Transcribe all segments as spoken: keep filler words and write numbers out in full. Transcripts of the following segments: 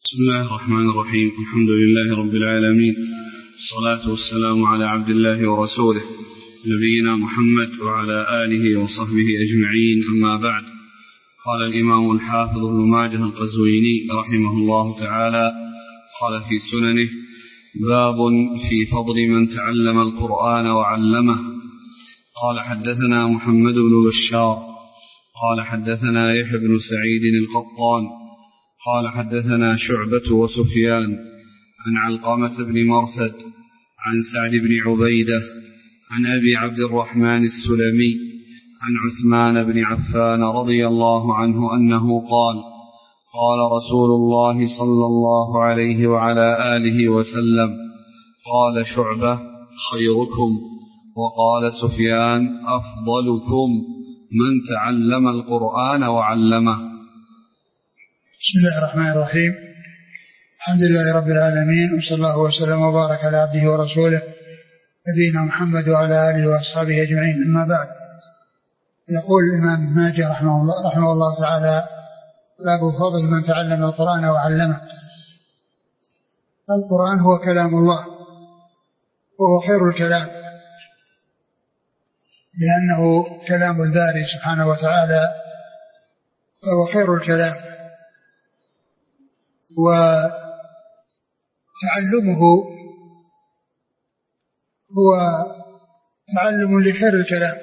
بسم الله الرحمن الرحيم. الحمد لله رب العالمين، الصلاة والسلام على عبد الله ورسوله نبينا محمد وعلى آله وصحبه أجمعين، أما بعد. قال الإمام الحافظ ابن ماجه القزويني رحمه الله تعالى قال في سننه: باب في فضل من تعلم القرآن وعلمه. قال حدثنا محمد بن بشار قال حدثنا يحيى بن سعيد القطان قال حدثنا شعبة وسفيان عن علقمة بن مرثد عن سعد بن عبيدة عن أبي عبد الرحمن السلمي عن عثمان بن عفان رضي الله عنه أنه قال: قال رسول الله صلى الله عليه وعلى آله وسلم: قال شعبة: خيركم. وقال سفيان: أفضلكم من تعلم القرآن وعلمه. بسم الله الرحمن الرحيم. الحمد لله رب العالمين، وصلى الله وسلم وبارك على عبده ورسوله نبينا محمد وعلى آله وأصحابه أجمعين، أما بعد. يقول الإمام ابن ماجه رحمه الله, رحمه الله تعالى: باب فضل من تعلم القرآن وعلمه. القرآن هو كلام الله، وهو خير الكلام، لأنه كلام الباري سبحانه وتعالى، فهو خير الكلام، وتعلمه هو تعلم لخير الكلام.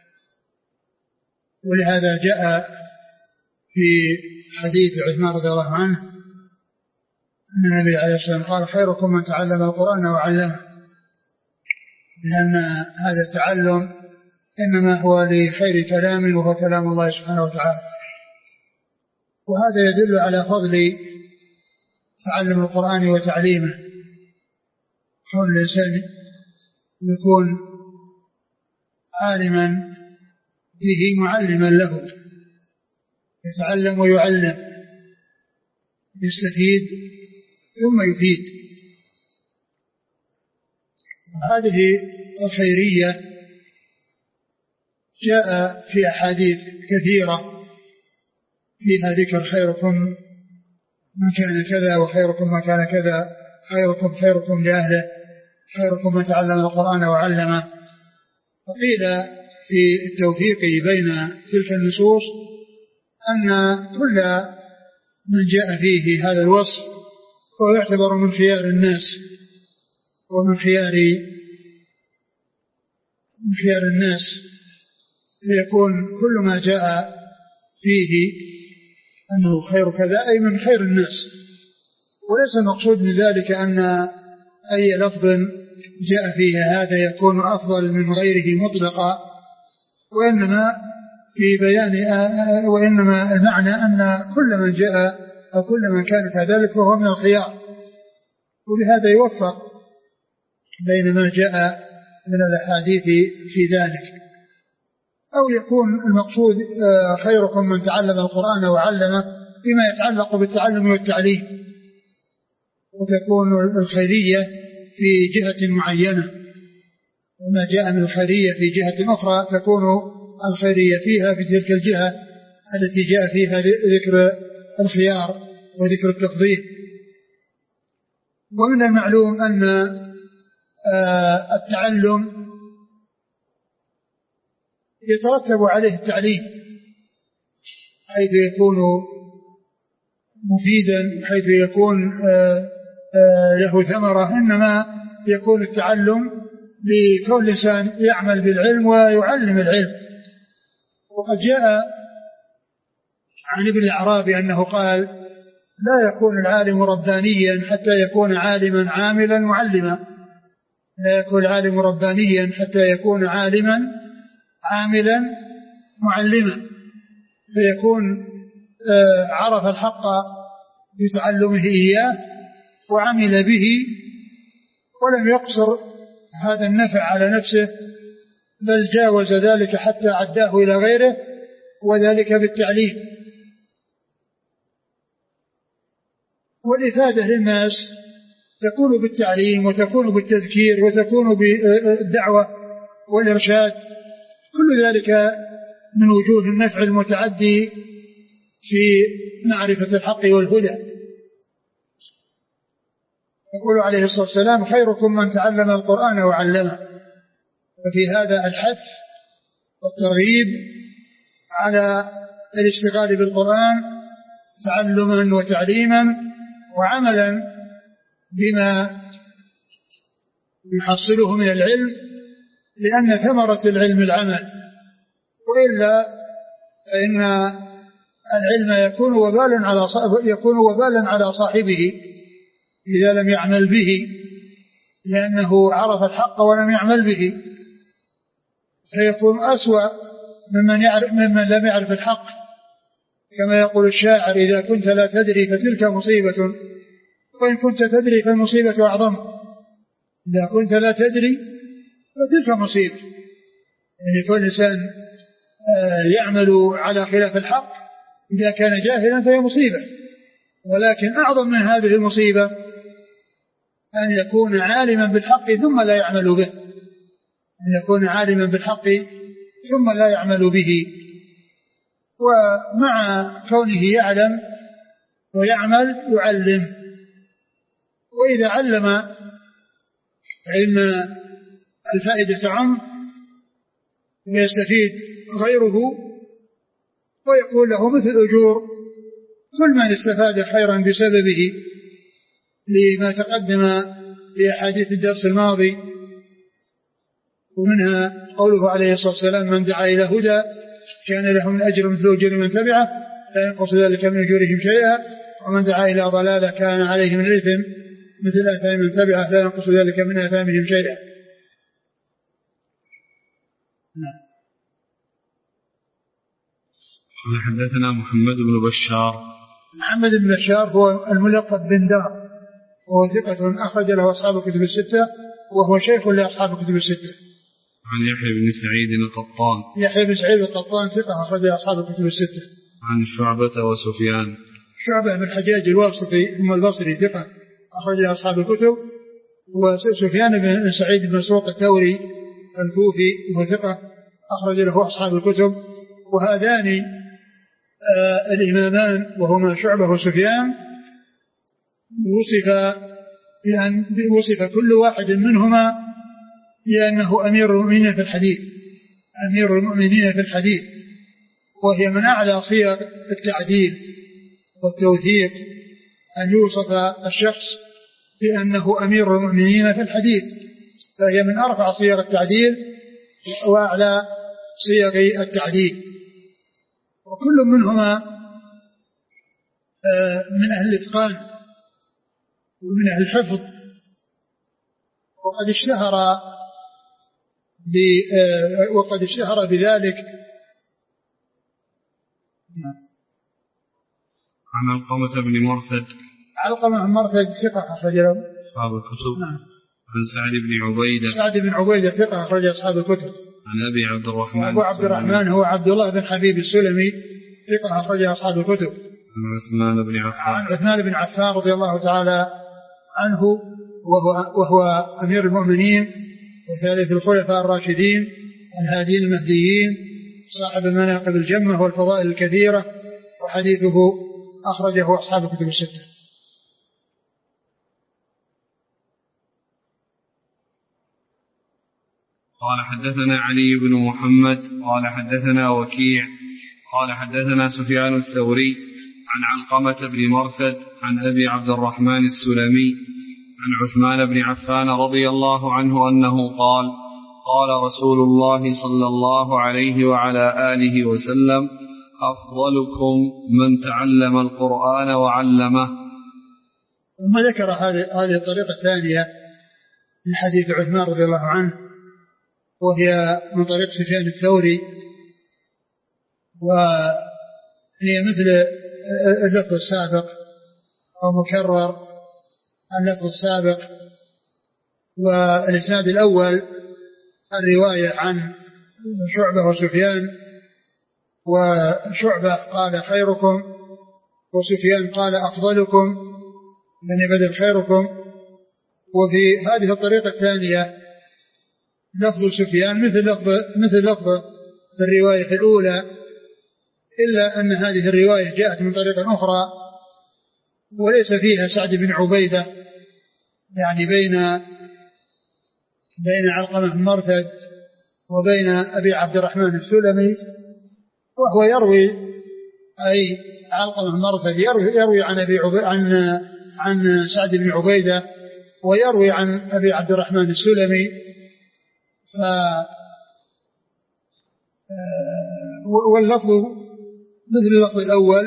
ولهذا جاء في حديث عثمان رضي الله عنه أن النبي عليه الصلاة والسلام قال: خيركم من تعلم القرآن وعلمه، لأن هذا التعلم إنما هو لخير كلام، وهو كلام الله سبحانه وتعالى. وهذا يدل على فضل تعلم القرآن وتعليمه. كون الإنسان يكون عالما به معلما له، يتعلم ويعلم، يستفيد ثم يفيد. هذه الخيرية جاء في أحاديث كثيرة فيها ذكر: خيركم من كان كذا، وخيركم من كان كذا، خيركم خيركم لأهله، خيركم من تعلم القرآن وعلمه. فقيل في التوفيق بين تلك النصوص أن كل من جاء فيه هذا الوصف فهو يعتبر من خيار الناس، ومن خيار من خيار الناس، فيكون كل ما جاء فيه أنه خير كذا أي من خير الناس. وليس المقصود من ذلك أن أي لفظ جاء فيه هذا يكون أفضل من غيره مطلقا، وإنما في بيان وإنما المعنى أن كل من جاء أو كل من كان كذلك فهو من الخيار. ولهذا يوفق بين ما جاء من الأحاديث في ذلك. أو يكون المقصود خيركم من تعلم القرآن وعلمه بما يتعلق بالتعلم والتعليم، وتكون الخيرية في جهة معينة، وما جاء من الخيرية في جهة أخرى تكون الخيرية فيها في تلك الجهة التي جاء فيها ذكر الخيار وذكر التفضيل. ومن المعلوم أن التعلم يترتب عليه التعليم، حيث يكون مفيدا، حيث يكون له ثمرة. إنما يكون التعلم لكون الإنسان يعمل بالعلم ويعلم العلم. وقد جاء عن ابن الأعرابي أنه قال: لا يكون العالم ربانيا حتى يكون عالما عاملا معلما. لا يكون العالم ربانيا حتى يكون عالما عاملا معلما، فيكون عرف الحق بتعلمه إياه وعمل به، ولم يقصر هذا النفع على نفسه، بل جاوز ذلك حتى عداه إلى غيره، وذلك بالتعليم. والإفادة للناس تكون بالتعليم، وتكون بالتذكير، وتكون بالدعوة والإرشاد. كل ذلك من وجوه النفع المتعدي في معرفة الحق والهدى. يقول عليه الصلاة والسلام خيركم من تعلم القرآن وعلمه. ففي هذا الحث والترغيب على الاشتغال بالقرآن تعلما وتعليما وعملا بما يحصله من العلم، لأن ثمرة العلم العمل، وإلا فإن العلم يكون وبالا على يكون وبالا على صاحبه إذا لم يعمل به، لأنه عرف الحق ولم يعمل به، فيكون أسوأ ممن يعرف ممن لم يعرف الحق. كما يقول الشاعر: إذا كنت لا تدري فتلك مصيبة، وإن كنت تدري فالمصيبة أعظم. إذا كنت لا تدري فتلك مصيبة، يعني كل إنسان يعمل على خلاف الحق إذا كان جاهلا فهي مصيبة، ولكن أعظم من هذه المصيبة أن يكون عالما بالحق ثم لا يعمل به، أن يكون عالما بالحق ثم لا يعمل به. ومع كونه يعلم ويعمل يعلم، وإذا علم فإن الفائدة تعم ويستفيد غيره، ويكون له مثل أجور كل من استفاد خيرا بسببه، لما تقدم في أحاديث الدرس الماضي، ومنها قوله عليه الصلاة والسلام: من دعا إلى هدى كان له من أجر مثل أجر من تبعه لا ينقص ذلك من أجورهم شيئا، ومن دعا إلى ضلالة كان عليه من الإثم مثل آثام من تبعه لا ينقص ذلك من آثامهم شيئا. قال حدثنا محمد بن بشار. محمد بن بشار هو الملقب بن دار، وهو ثقة أخرج له أصحاب الكتب الستة، وهو شيخ لأصحاب الكتب الستة. عن يحيى بن سعيد القطان. يحيى بن سعيد القطان ثقة أخرج له أصحاب الكتب الستة. عن شعبة وسفيان. شعبة بن الحجاج الواسطي ثم البصري ثقة أخرج له أصحاب الكتب، وسفيان بن سعيد بن مسروق الثوري الكوفي وهو ثقة أخرج له أصحاب الكتب. وهذان آه الإمامان وهما شعبة وسفيان وصف بأن وصف كل واحد منهما بأنه أمير المؤمنين في الحديث، أمير المؤمنين في الحديث، وهي من أعلى صيغ التعديل والتوثيق أن يوصف الشخص بأنه أمير المؤمنين في الحديث، فهي من أرفع صيغ التعديل وأعلى صيغ التعديل. وكل منهما من أهل الإتقان ومن أهل الحفظ، وقد اشتهر وقد اشتهر بذلك. عن علقمة بن مرثد. علقمة بن مرثد ثقة أخرج له أصحاب الكتب. نعم. عن سعد بن عبيدة. سعد بن عبيدة ثقة أخرج أصحاب الكتب. عن أبي عبد الرحمن. أبو عبد الرحمن هو عبد الله بن حبيب السلمي ثقة أخرج أصحاب الكتب. عن عثمان بن عفان. عن عثمان بن عفان رضي الله تعالى عنه، وهو, وهو أمير المؤمنين وثالث الخلفاء الراشدين الهادين المهديين، صاحب المناقب الجمة والفضائل الكثيرة، وحديثه أخرجه أصحاب الكتب الستة. قال حدثنا علي بن محمد قال حدثنا وكيع قال حدثنا سفيان الثوري عن علقمة بن مرثد عن أبي عبد الرحمن السلمي عن عثمان بن عفان رضي الله عنه أنه قال: قال رسول الله صلى الله عليه وعلى آله وسلم: أفضلكم من تعلم القرآن وعلمه. ثم ذكر هذه الطريقة الثانية من حديث عثمان رضي الله عنه، وهي من طريق سفيان الثوري، وهي مثل اللفظ السابق أو مكرر اللفظ السابق. والإسناد الأول الرواية عن شعبة وسفيان، وشعبة قال خيركم وسفيان قال أفضلكم، من بدل خيركم. وفي هذه الطريقة الثانية لفظ سفيان مثل لفظ مثل لفظ في الرواية الأولى، إلا أن هذه الرواية جاءت من طريق أخرى وليس فيها سعد بن عبيدة، يعني بين بين علقمة بن مرثد وبين أبي عبد الرحمن السلمي، وهو يروي أي علقمة بن مرثد يروي, يروي عن أبي عب... عن عن سعد بن عبيدة، ويروي عن أبي عبد الرحمن السلمي. ف واللفظ مثل اللفظ الأول،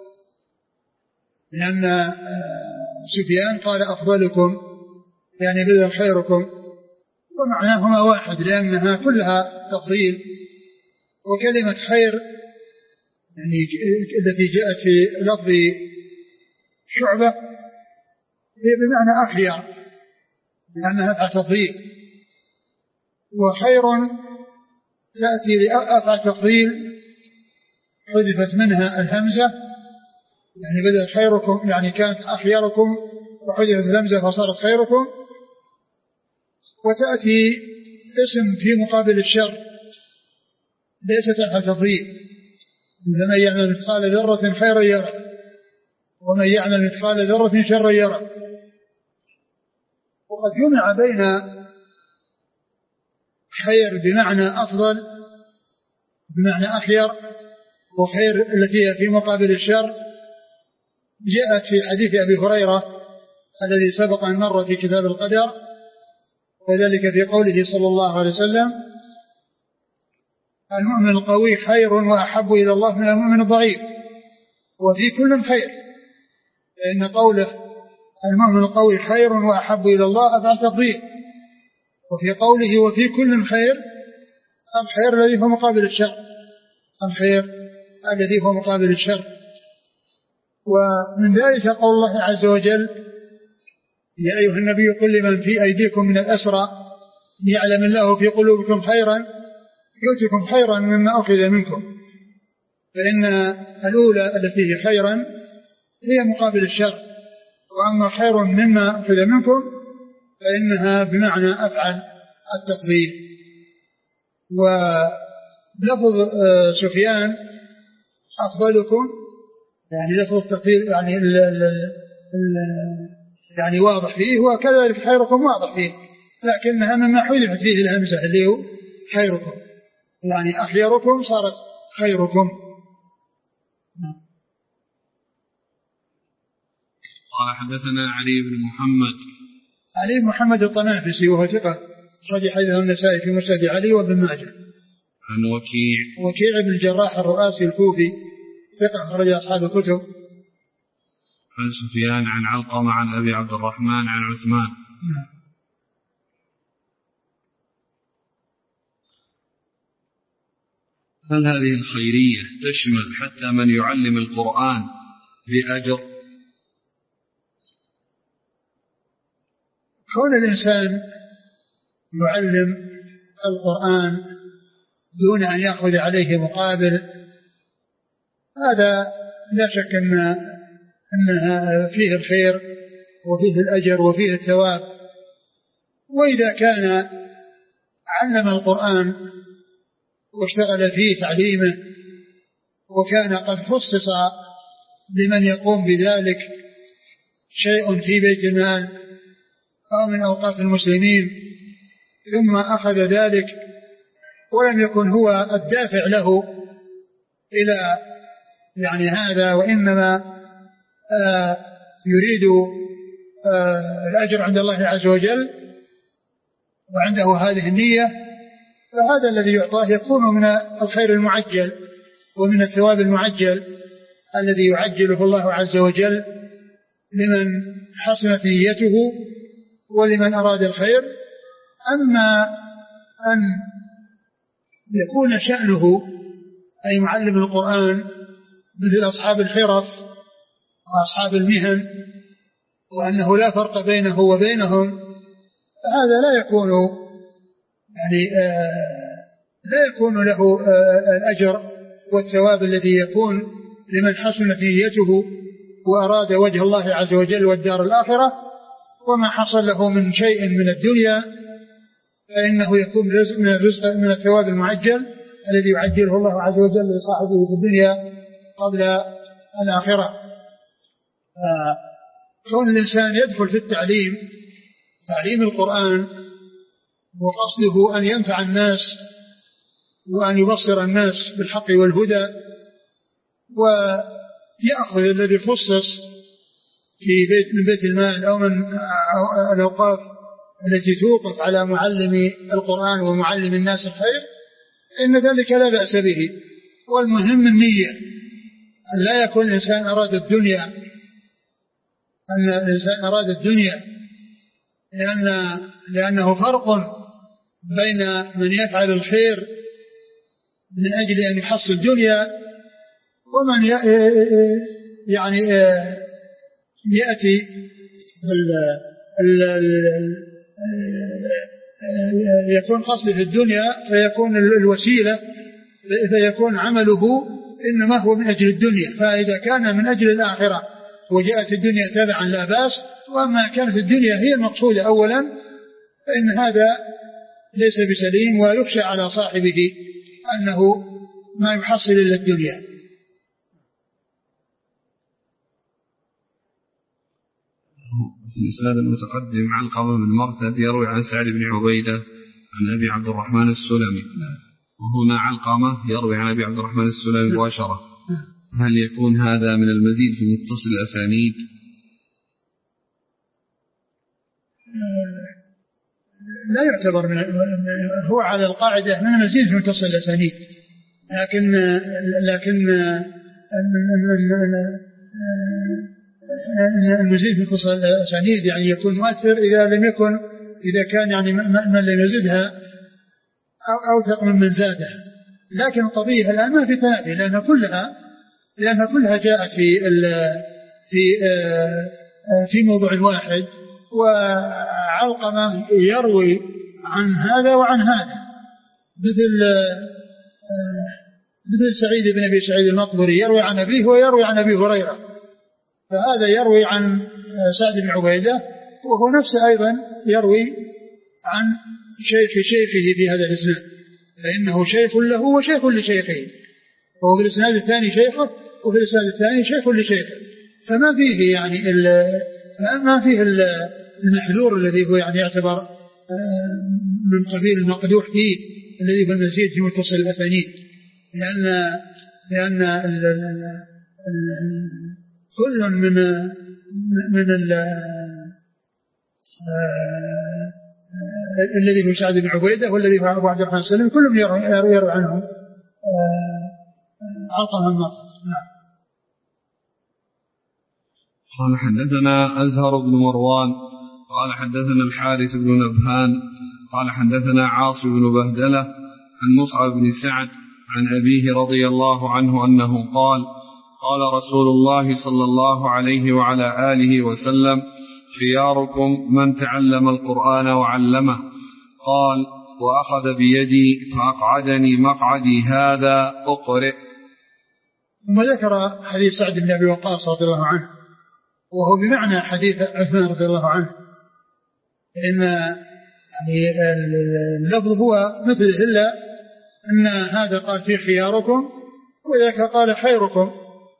لأن سفيان قال أفضلكم يعني بدل خيركم، ومعناهما واحد لأنها كلها تفضيل. وكلمة خير يعني التي جاءت في لفظ شعبة هي بمعنى أخير لأنها أفعى تفضيل، وخير تأتي لأفعى تفضيل حذفت منها الهمزة، يعني بدل خيركم يعني كانت أخيركم وحذفت الهمزة فصارت خيركم. وتأتي اسم في مقابل الشر ليست أفعى تفضيل، من يعمل مثقال ذرة خيرا يرى ومن يعمل مثقال ذرة شرا يرى. وقد جمع بين خير بمعنى أفضل بمعنى أخير، وخير التي في مقابل الشر جاءت في حديث أبي هريرة الذي سبق أن مر في كتاب القدر، وذلك في قوله صلى الله عليه وسلم: المؤمن القوي خير وأحب إلى الله من المؤمن الضعيف وفي كل خير. لأن قوله المؤمن القوي خير وأحب إلى الله أفعل تفضيل، وفي قوله وفي كل خير الخير الذي هو مقابل الشر الخير الذي هو مقابل الشر. ومن ذلك قول الله عز وجل: يا أيها النبي قل لمن في أيديكم من الأسرى يعلم الله في قلوبكم خيرا يؤتكم خيرا مما أخذ منكم. فإن الأولى التي هي خيرا هي مقابل الشر، وأما خير مما أخذ منكم فإنها بمعنى أفعل التفضيل. ولفظ سفيان أفضلكم يعني لفظ التفضيل يعني ال ال ال يعني واضح فيه، وكذلك خيركم واضح فيه، لكنها مما حذفت فيه الهمزة اللي هو خيركم، يعني أخيركم صارت خيركم. قال حدثنا علي بن محمد علي بن محمد الطنافسي وهو ثقة أخرج حديثه النسائي في مسند علي وابن ماجه. عن وكيع وكيع بن الجراح الرؤاسي الكوفي ثقة أخرج أصحاب الكتب. عن سفيان عن علقمة عن أبي عبد الرحمن عن عثمان. نعم. هل هذه الخيرية تشمل حتى من يعلم القرآن بأجر؟ كون الإنسان يعلم القرآن دون أن يأخذ عليه مقابل هذا لا شك أن أنها فيه الخير وفيه الأجر وفيه الثواب. وإذا كان علم القرآن واشتغل فيه تعليمه وكان قد خصص لمن يقوم بذلك شيء في بيت المال أو من أوقاف المسلمين، ثم أخذ ذلك ولم يكن هو الدافع له إلى يعني هذا، وإنما آه يريد آه الأجر عند الله عز وجل وعنده هذه النية، فهذا الذي يعطاه يكون من الخير المعجل ومن الثواب المعجل الذي يعجله الله عز وجل لمن حسنت نيته ولمن أراد الخير. أما أن يكون شأنه أي معلم القرآن مثل أصحاب الحرف وأصحاب المهن وأنه لا فرق بينه وبينهم، فهذا لا يكون يعني آه لا يكون له آه الأجر والثواب الذي يكون لمن حسنت نيته وأراد وجه الله عز وجل والدار الآخرة، وما حصل له من شيء من الدنيا فإنه يكون رزق من الرزق من الثواب المعجل الذي يعجله الله عز وجل لصاحبه في الدنيا قبل الآخرة. كون الإنسان يدخل في التعليم تعليم القرآن وقصده أن ينفع الناس وأن يبصر الناس بالحق والهدى، ويأخذ الذي خصص في بيت من بيت المال أو من الأوقاف التي توقف على معلم القرآن ومعلم الناس الخير، إن ذلك لا بأس به. والمهم النية، أن لا يكون الإنسان أراد الدنيا أن الإنسان أراد الدنيا لأن لأنه فرق بين من يفعل الخير من أجل أن يحصل دنيا ومن يعني يأتي يكون قصده في الدنيا فيكون الوسيلة فيكون عمله إنما هو من أجل الدنيا. فإذا كان من أجل الآخرة وجاءت الدنيا تابعا لا بأس، وما كانت الدنيا هي المقصودة أولا فإن هذا ليس بسليم، ويخشى على صاحبه أنه ما يحصل إلا الدنيا. في الإسناد المتقدم علقمة بن مرثد يروي عن سعد بن عبيدة عن أبي عبد الرحمن السلمي، وهنا علقمة يروي عن أبي عبد الرحمن السلمي مباشرة. هل يكون هذا من المزيد في متصل الأسانيد؟ لا يعتبر من هو على القاعدة من المزيد في متصل الأسانيد، لكن لكن المزيد في متصل الأسانيد يعني يكون مؤثر إذا لم يكن إذا كان يعني من لم يزدها أوثق من من زادها. لكن الطبيعي الآن ما في تنافي، لأن كلها لأنها كلها جاءت في في في موضوع واحد، وعلقمة يروي عن هذا وعن هذا، مثل مثل سعيد بن أبي سعيد المقبري يروي عن أبيه ويروي عن أبي هريرة، فهذا يروي عن سعد بن عبيدة وهو نفسه أيضا يروي عن شيخ شيخه في هذا الإسناد، فإنه شيخ له وشيخ لشيخه، وهو في الإسناد الثاني شيخه وفي الإسناد الثاني شيخ لشيخه، فما فيه يعني ما فيه المحذور الذي هو يعني يعتبر من قبيل المقدوح فيه الذي هو المزيد في متصل الأسانيد، لأن لأن ال ال ال كل من من ال الذي هو سعد بن عبيدة والذي هو أبو عبد الرحمن السلمي كلهم يروي عنهم علقمة بن مرثد. قال حدثنا أزهر بن مروان قال حدثنا الحارث بن نبهان قال حدثنا عاصم بن بهدلة عن مصعب بن سعد عن أبيه رضي الله عنه أنه قال قال رسول الله صلى الله عليه وعلى آله وسلم خياركم من تعلم القرآن وعلمه. قال وأخذ بيدي فأقعدني مقعدي هذا أقرئ. ثم ذكر حديث سعد بن أبي وقاص رضي الله عنه، وهو بمعنى حديث عثمان رضي الله عنه، إن يعني اللفظ هو مثل إلا أن هذا قال فيه خياركم وذاك قال خيركم،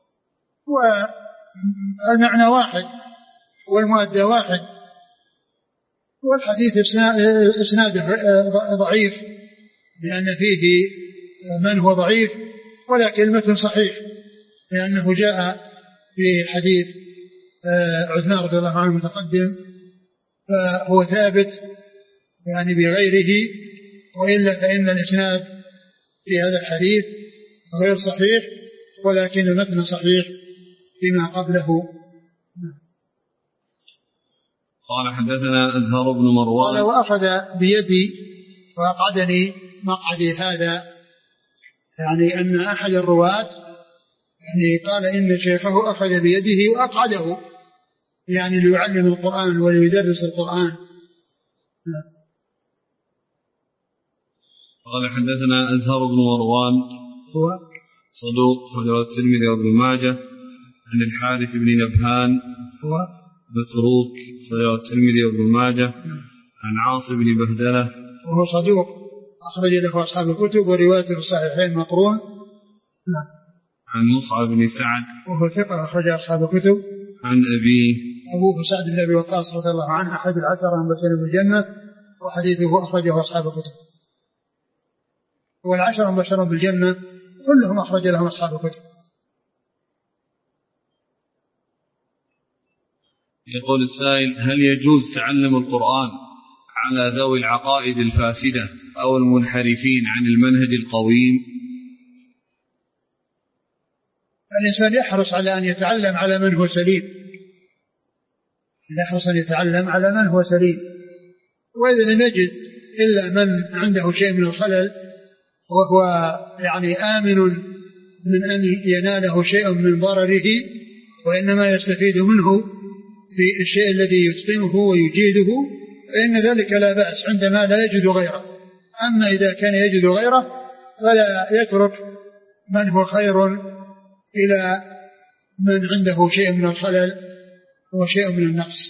والمعنى واحد والمؤدى واحد، والحديث إسناده ضعيف لأن فيه من هو ضعيف، ولكن المتن صحيح لأنه جاء في حديث عثمان رضي الله عنه متقدم، فهو ثابت يعني بغيره، وإلا فإن الإسناد في هذا الحديث غير صحيح، ولكن المتن صحيح فيما قبله. قال حدثنا أزهر بن مروان قال وأخذ بيدي وأقعدني مقعدي هذا، يعني أن أحد الرواة يعني قال إن شيخه أخذ بيده وأقعده يعني ليعلم القرآن وليدرس القرآن. قال حدثنا أزهر بن مروان هو صدوق خرج الترمذي وابن ماجه عن الحارث بن نبهان هو متروك خرج الترمذي وابن ماجه عن عاصم بن بهدلة وهو صدوق أخرج له أصحاب الكتب وروايته في الصحيحين مقرون. عن مصعب بن سعد وهو ثقة أخرج أصحاب الكتب. عن أبيه أبوه سعد بن أبي وقاص رضي الله عنه أحد العشرة المبشرين بالجنة، وحديثه أخرجه أصحاب الكتب. والعشرة المبشرون بالجنة كلهم أخرج لهم أصحاب الكتب. يقول السائل: هل يجوز تعلم القرآن على ذوي العقائد الفاسدة أو المنحرفين عن المنهج القويم؟ الإنسان يحرص على أن يتعلم على من هو سليم، يحرص أن يتعلم على من هو سليم. وإذا لم يجد إلا من عنده شيء من الخلل وهو يعني آمن من أن يناله شيء من ضرره وإنما يستفيد منه في الشيء الذي يتقنه ويجيده، فإن ذلك لا بأس عندما لا يجد غيره. أما إذا كان يجد غيره فلا يترك من هو خير إلى من عنده شيء من الخلل وشيء من النقص.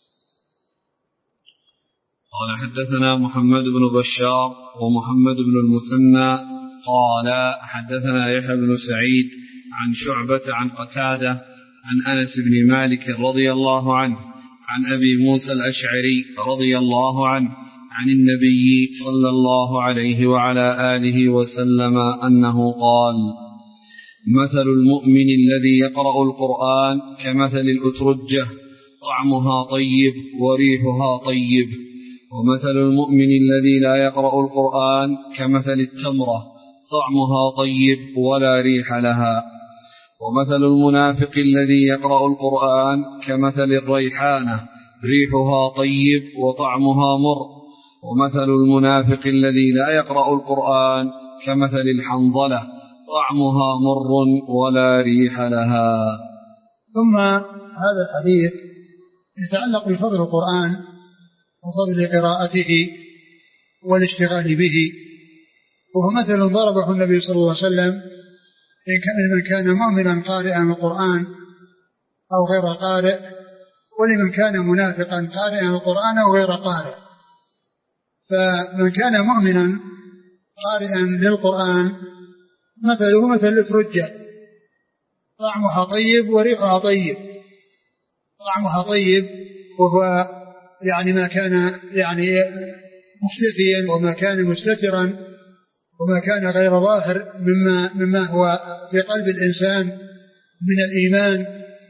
قال: حدثنا محمد بن بشار ومحمد بن المثنى قال: حدثنا يحيى بن سعيد عن شعبة عن قتادة عن أنس بن مالك رضي الله عنه عن أبي موسى الأشعري رضي الله عنه عن النبي صلى الله عليه وعلى آله وسلم أنه قال: مثل المؤمن الذي يقرأ القرآن كمثل الأترجة طعمها طيب وريحها طيب، ومثل المؤمن الذي لا يقرأ القرآن كمثل التمرة طعمها طيب ولا ريح لها، ومثل المنافق الذي يقرأ القرآن كمثل الريحانة ريحها طيب وطعمها مر، ومثل المنافق الذي لا يقرأ القرآن كمثل الحنظلة طعمها مر ولا ريح لها. ثم هذا الحديث يتعلق بفضل القرآن وفضل قراءته والاشتغال به، وهو مثل ضربه النبي صلى الله عليه وسلم لمن كان مؤمنا قارئا القرآن أو غير قارئ، ولمن كان منافقا قارئا القرآن أو غير قارئ. فمن كان مؤمنا قارئا للقرآن مثله مثل الأترجة طعمها طيب وريحها طيب. طعمها طيب وهو يعني ما كان يعني مختفيا وما كان مستترا وما كان غير ظاهر مما, مما هو في قلب الإنسان من الإيمان.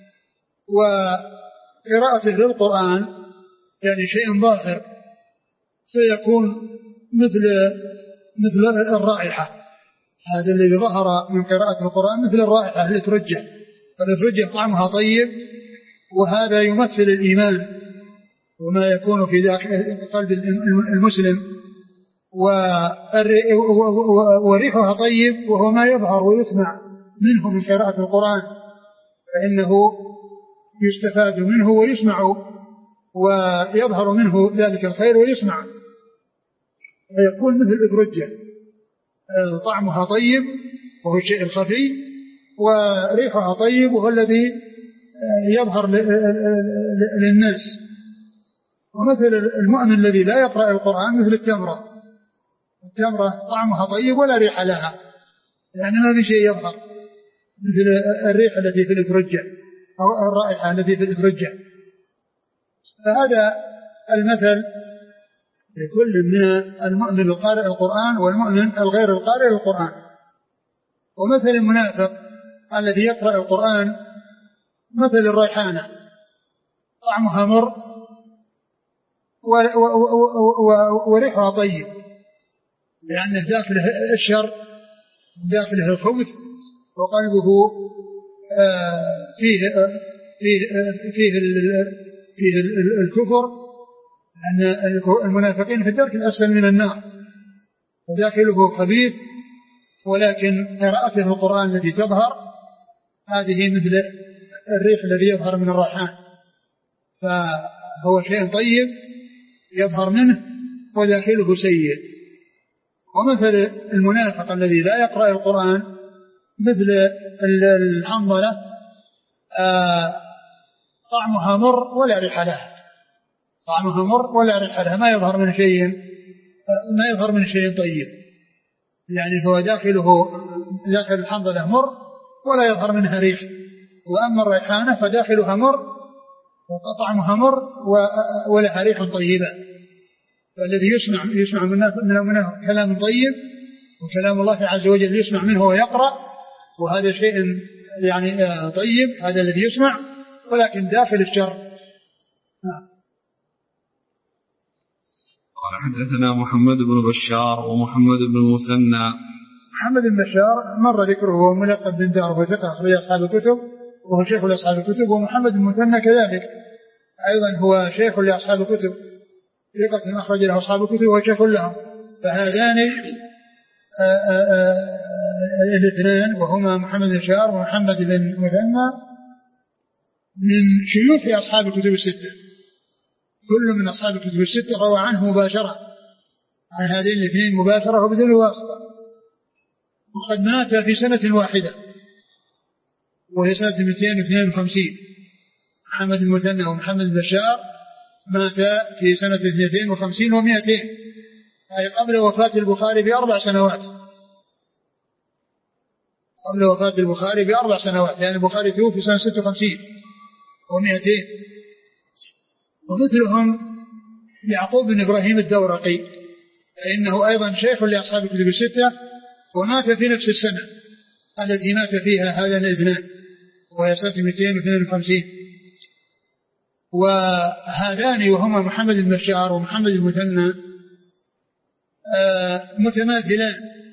وقراءته للقرآن يعني شيء ظاهر فيكون مثل مثل الرائحة. هذا الذي ظهر من قراءة القرآن مثل الرائحة الأترجة، فالأترجة طعمها طيب، وهذا يمثل الإيمان وما يكون في داخل قلب المسلم. وريحها طيب وهو ما يظهر ويسمع منه من قراءة القرآن، فإنه يستفاد منه ويسمع ويظهر منه ذلك الخير ويسمع، فيكون مثل الأترجة طعمها طيب وهو الشيء الخفي، وريحها طيب وهو الذي يظهر للناس. ومثل المؤمن الذي لا يقرأ القرآن مثل التمرة. التمرة طعمها طيب ولا ريح لها، يعني ما في شيء يظهر مثل الريح التي في الأترجة أو الرائحة التي في الأترجة. فهذا المثل لكل من المؤمن القارئ القرآن والمؤمن الغير القارئ القرآن. ومثل المنافق الذي يقرأ القرآن مثل الريحانة طعمها مر وريحها طيب، لأنه داخله الشر وداخله الخبث وقلبه فيه فيه فيه فيه الكفر، لأن المنافقين في الدرك الأسفل من النار وداخله خبيث. ولكن قراءته القرآن التي تظهر هذه مثل الريح الذي يظهر من الريحان، فهو شيء طيب يظهر منه وداخله سيء. ومثل المنافق الذي لا يقرأ القرآن مثل الحنظلة طعمها مر ولا ريح لها. طعمها مر ولا ريح لها، ما يظهر من شيء ما يظهر من شيء طيب، يعني هو داخله داخل الحنظلة مر ولا يظهر منها ريح. وأما الريحانة فداخلها مر وطعمها مر ولها ريح طيبة. فالذي يسمع يسمع منه, منه كلام طيب، وكلام الله عز وجل يسمع منه ويقرأ، وهذا شيء يعني طيب، هذا الذي يسمع، ولكن داخل الشر. قال حدثنا محمد بن بشار ومحمد بن المثنى. محمد بن بشار مر ذكره، وهو ملقب بن دار وثقة أخرج أصحاب الكتب، وهو شيخ لأصحاب الكتب. ومحمد بن المثنى كذلك أيضا هو شيخ لأصحاب الكتب، ثقة أخرج له أصحاب الكتب وهو شيخ لهم. فهذان الاثنان وهما محمد بن بشار ومحمد بن المثنى من شيوخ أصحاب الكتب الستة، كل من أصحاب الكتب الستة روى عنه مباشرة، عن هذين الاثنين مباشرة وبدون واسطة. وقد مات في سنة واحدة وهي سنة مئتين واثنين وخمسين. محمد المثنى ومحمد بن بشار مات في سنة اثنتين وخمسين ومئتين، أي قبل وفاة البخاري بأربع سنوات، قبل وفاة البخاري بأربع سنوات، لأن البخاري توفي سنة ستة وخمسين ومئتين. ومثلهم يعقوب بن إبراهيم الدورقي، فإنه أيضا شيخ لأصحاب الكتب الستة، ومات في نفس السنة التي مات فيها هذا الاثنان، وهي سنة مئتين واثنين وخمسين. وهذان وهما محمد بن بشار ومحمد المثنى متماثلان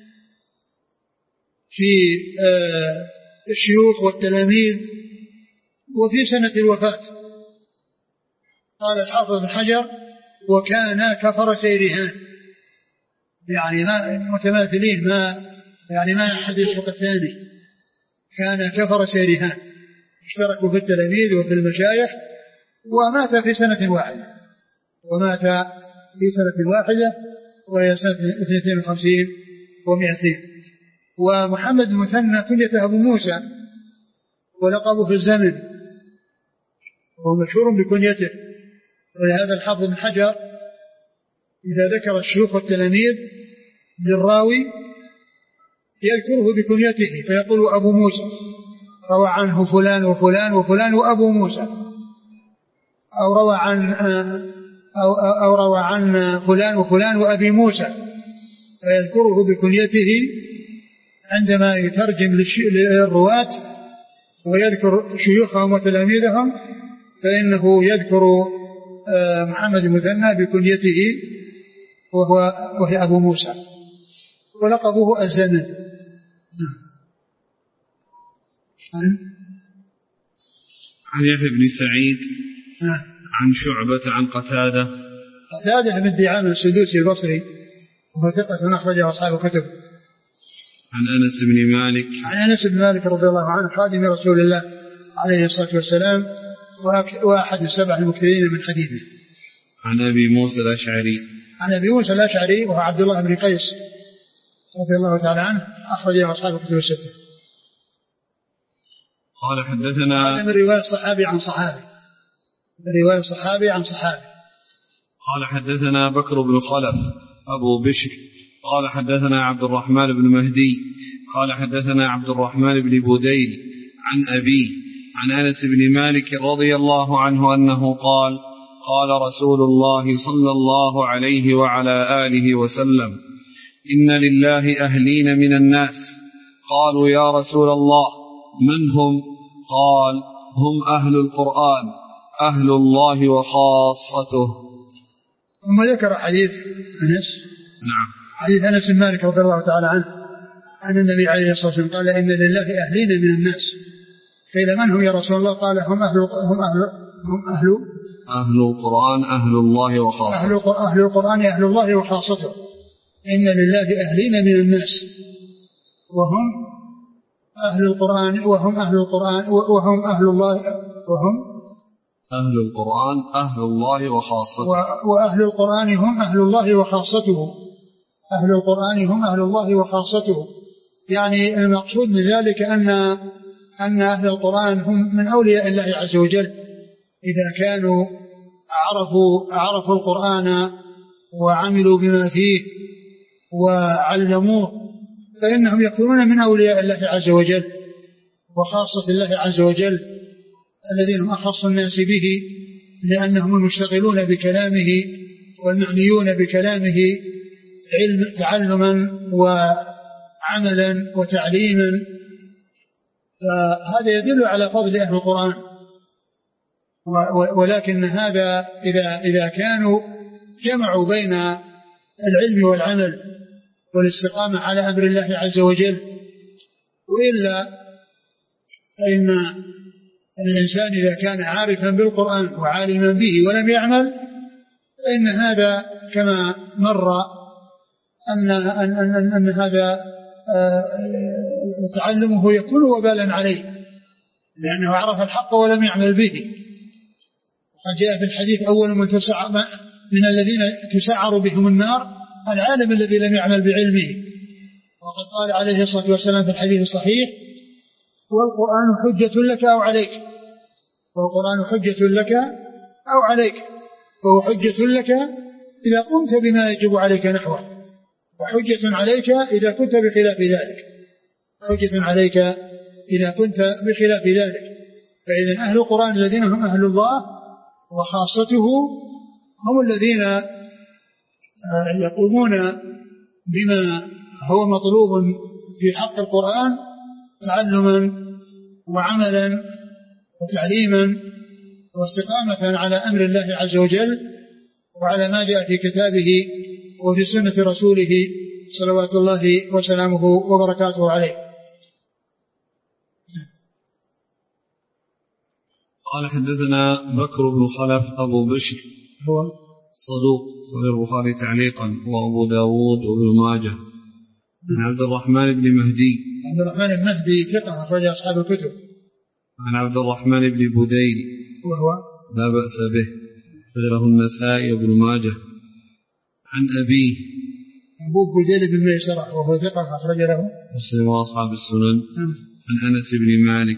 في الشيوخ والتلاميذ وفي سنة الوفاة. قال الحافظ بن حجر: وكان كفر سيرهان، يعني ما متماثلين، ما يعني ما أحد يسبق الثاني، كان كفر سيرهان، اشتركوا في التلاميذ وفي المشايخ. ومات في سنة واحدة ومات في سنة واحدة وهي سنة اثنتين وخمسين ومئتين. ومحمد المثنى كنيته أبو موسى ولقبه في الزمن، وهو مشهور بكنيته. ولهذا الحافظ بن حجر إذا ذكر الشيوخ والتلاميذ للراوي يذكره بكنيته فيقول أبو موسى، روى عنه فلان وفلان وفلان وأبو موسى، أو روى عن أو, أو روى عن فلان وفلان وأبي موسى، فيذكره بكنيته عندما يترجم للرواة ويذكر شيوخهم وتلاميذهم، فإنه يذكر محمد المثنى بكنيته وهو وهي أبو موسى، ولقبه الزمن. عن يحيى بن سعيد عن شعبة عن قتادة. قتادة بن دعامة السدوسي البصري وهو ثقة أخرجه أصحاب الكتب. عن أنس بن مالك عن أنس بن مالك رضي الله عنه خادم رسول الله عليه الصلاة والسلام وأحد السبع المكثرين من حديثه. عن أبي موسى الأشعري عن أبي موسى الأشعري وهو عبد الله بن قيس رضي الله تعالى عنه أخرجه أصحاب الكتب الستة. قال حدثنا، هذا من رواية صحابي عن صحابي، من رواية صحابي عن صحابي. قال حدثنا بكر بن خلف أبو بشر قال حدثنا عبد الرحمن بن مهدي قال حدثنا عبد الرحمن بن بوديل عن أبيه عن أنس بن مالك رضي الله عنه أنه قال: قال رسول الله صلى الله عليه وعلى آله وسلم: إن لله أهلين من الناس. قالوا: يا رسول الله من هم؟ قال: هم أهل القرآن، أهل الله وخاصته. ثم ذكر حديث أنس. نعم. حديث أنس بن مالك رضي الله تعالى عنه أن النبي عليه الصلاة والسلام قال: إن لله أهلين من الناس. قيل: من هم يا رسول الله؟ قال: هم أهل هم أهل هم أهل أهل القرآن، أهل الله وخاصته. أهل, أهل القرآن أهل الله وخاصته. إن لله أهلين من الناس، وهم أهل القرآن وهم أهل القرآن وهم أهل الله وهم أهل القرآن أهل الله وخاصته. وأهل القرآن هم أهل الله وخاصته. أهل القرآن هم أهل الله وخاصته، يعني المقصود من ذلك أن أن أهل القرآن هم من أولياء الله عز وجل إذا كانوا عرفوا عرفوا القرآن وعملوا بما فيه وعلموه، فإنهم يكونون من أولياء الله عز وجل وخاصة الله عز وجل الذين هم أخص الناس به لأنهم المشتغلون بكلامه والمعنيون بكلامه علم تعلما وعملا وتعليما، فهذا يدل على فضل أهل القرآن. ولكن هذا إذا إذا كانوا جمعوا بين العلم والعمل والاستقامة على أمر الله عز وجل، وإلا فإن الإنسان إذا كان عارفا بالقرآن وعالما به ولم يعمل، فإن هذا كما مر أن, أن, أن, أن هذا تعلمه يكون وبالا عليه، لأنه عرف الحق ولم يعمل به. وقد جاء في الحديث أول من تسعر من الذين تسعر بهم النار العالم الذي لم يعمل بعلمه. وقد قال عليه الصلاة والسلام في الحديث الصحيح: والقرآن حجة لك أو عليك، والقرآن حجة لك أو عليك، وهو حجة لك إذا قمت بما يجب عليك نحوه، وحجة عليك إذا كنت بخلاف ذلك، حجة عليك إذا كنت بخلاف ذلك. فإذا أهل القرآن الذين هم أهل الله وخاصته هم الذين يقومون بما هو مطلوب في حق القرآن تعلما وعملا وتعليما واستقامة على أمر الله عز وجل وعلى ما جاء في كتابه وفي سنة رسوله صلوات الله وسلامه وبركاته عليه. قال: حدثنا بكر بن خلف أبو بشر هو صدوق وغير البخاري تعليقا، وأبو داود وابن ماجه. عن عبد الرحمن بن مهدي عبد الرحمن بن مهدي ثقة أخرج أصحاب الكتب. عن عبد الرحمن بن بديل وهو لا بأس به، أخرجه النسائي وابن ماجه. عن أبيه أبو بديل بن ميسرة وهو ثقة أخرج له مسلم وأصحاب السنن. عن أنس بن مالك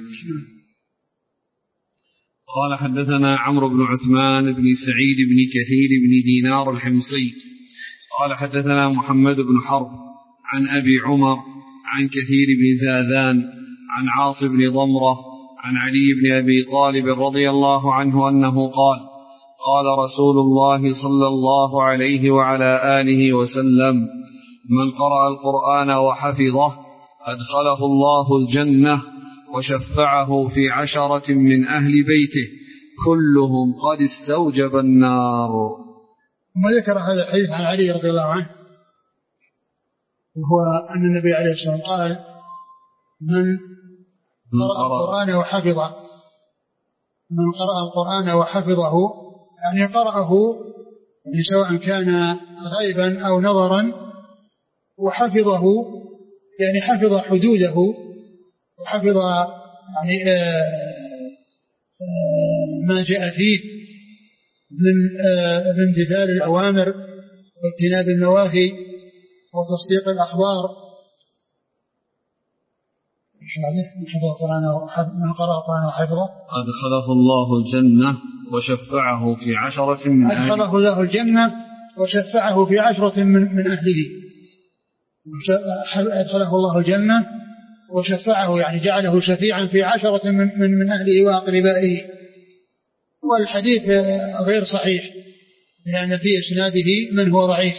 قال: حدثنا عمرو بن عثمان بن سعيد بن كثير بن دينار الحمصي قال: حدثنا محمد بن حرب عن أبي عمر عن كثير بن زاذان عن عاص بن ضمرة عن علي بن أبي طالب رضي الله عنه أنه قال: قال رسول الله صلى الله عليه وعلى آله وسلم: من قرأ القرآن وحفظه أدخله الله الجنة وشفعه في عشرة من أهل بيته كلهم قد استوجب النار. ثم ذكر هذا الحديث عن علي رضي الله عنه، وهو أن النبي عليه الصلاة والسلام قال: من قرأ القرآن وحفظه من قرأ القرآن وحفظه يعني قرأه يعني سواء كان غيبا أو نظرا، وحفظه يعني حفظ حدوده وحفظ يعني آآ آآ ما جاء فيه من امتثال الأوامر واجتناب النواهي وتصديق الأخبار. من قرأ القرآن وحفظه أدخله الله الجنة وشفعه في عشرة من أهله أدخله الله الجنة وشفعه في عشرة من, من أهله أدخله الله الجنة وشفعه يعني جعله شفيعا في عشرة من, من, من أهله وأقربائه. والحديث غير صحيح لأن في إسناده من هو ضعيف.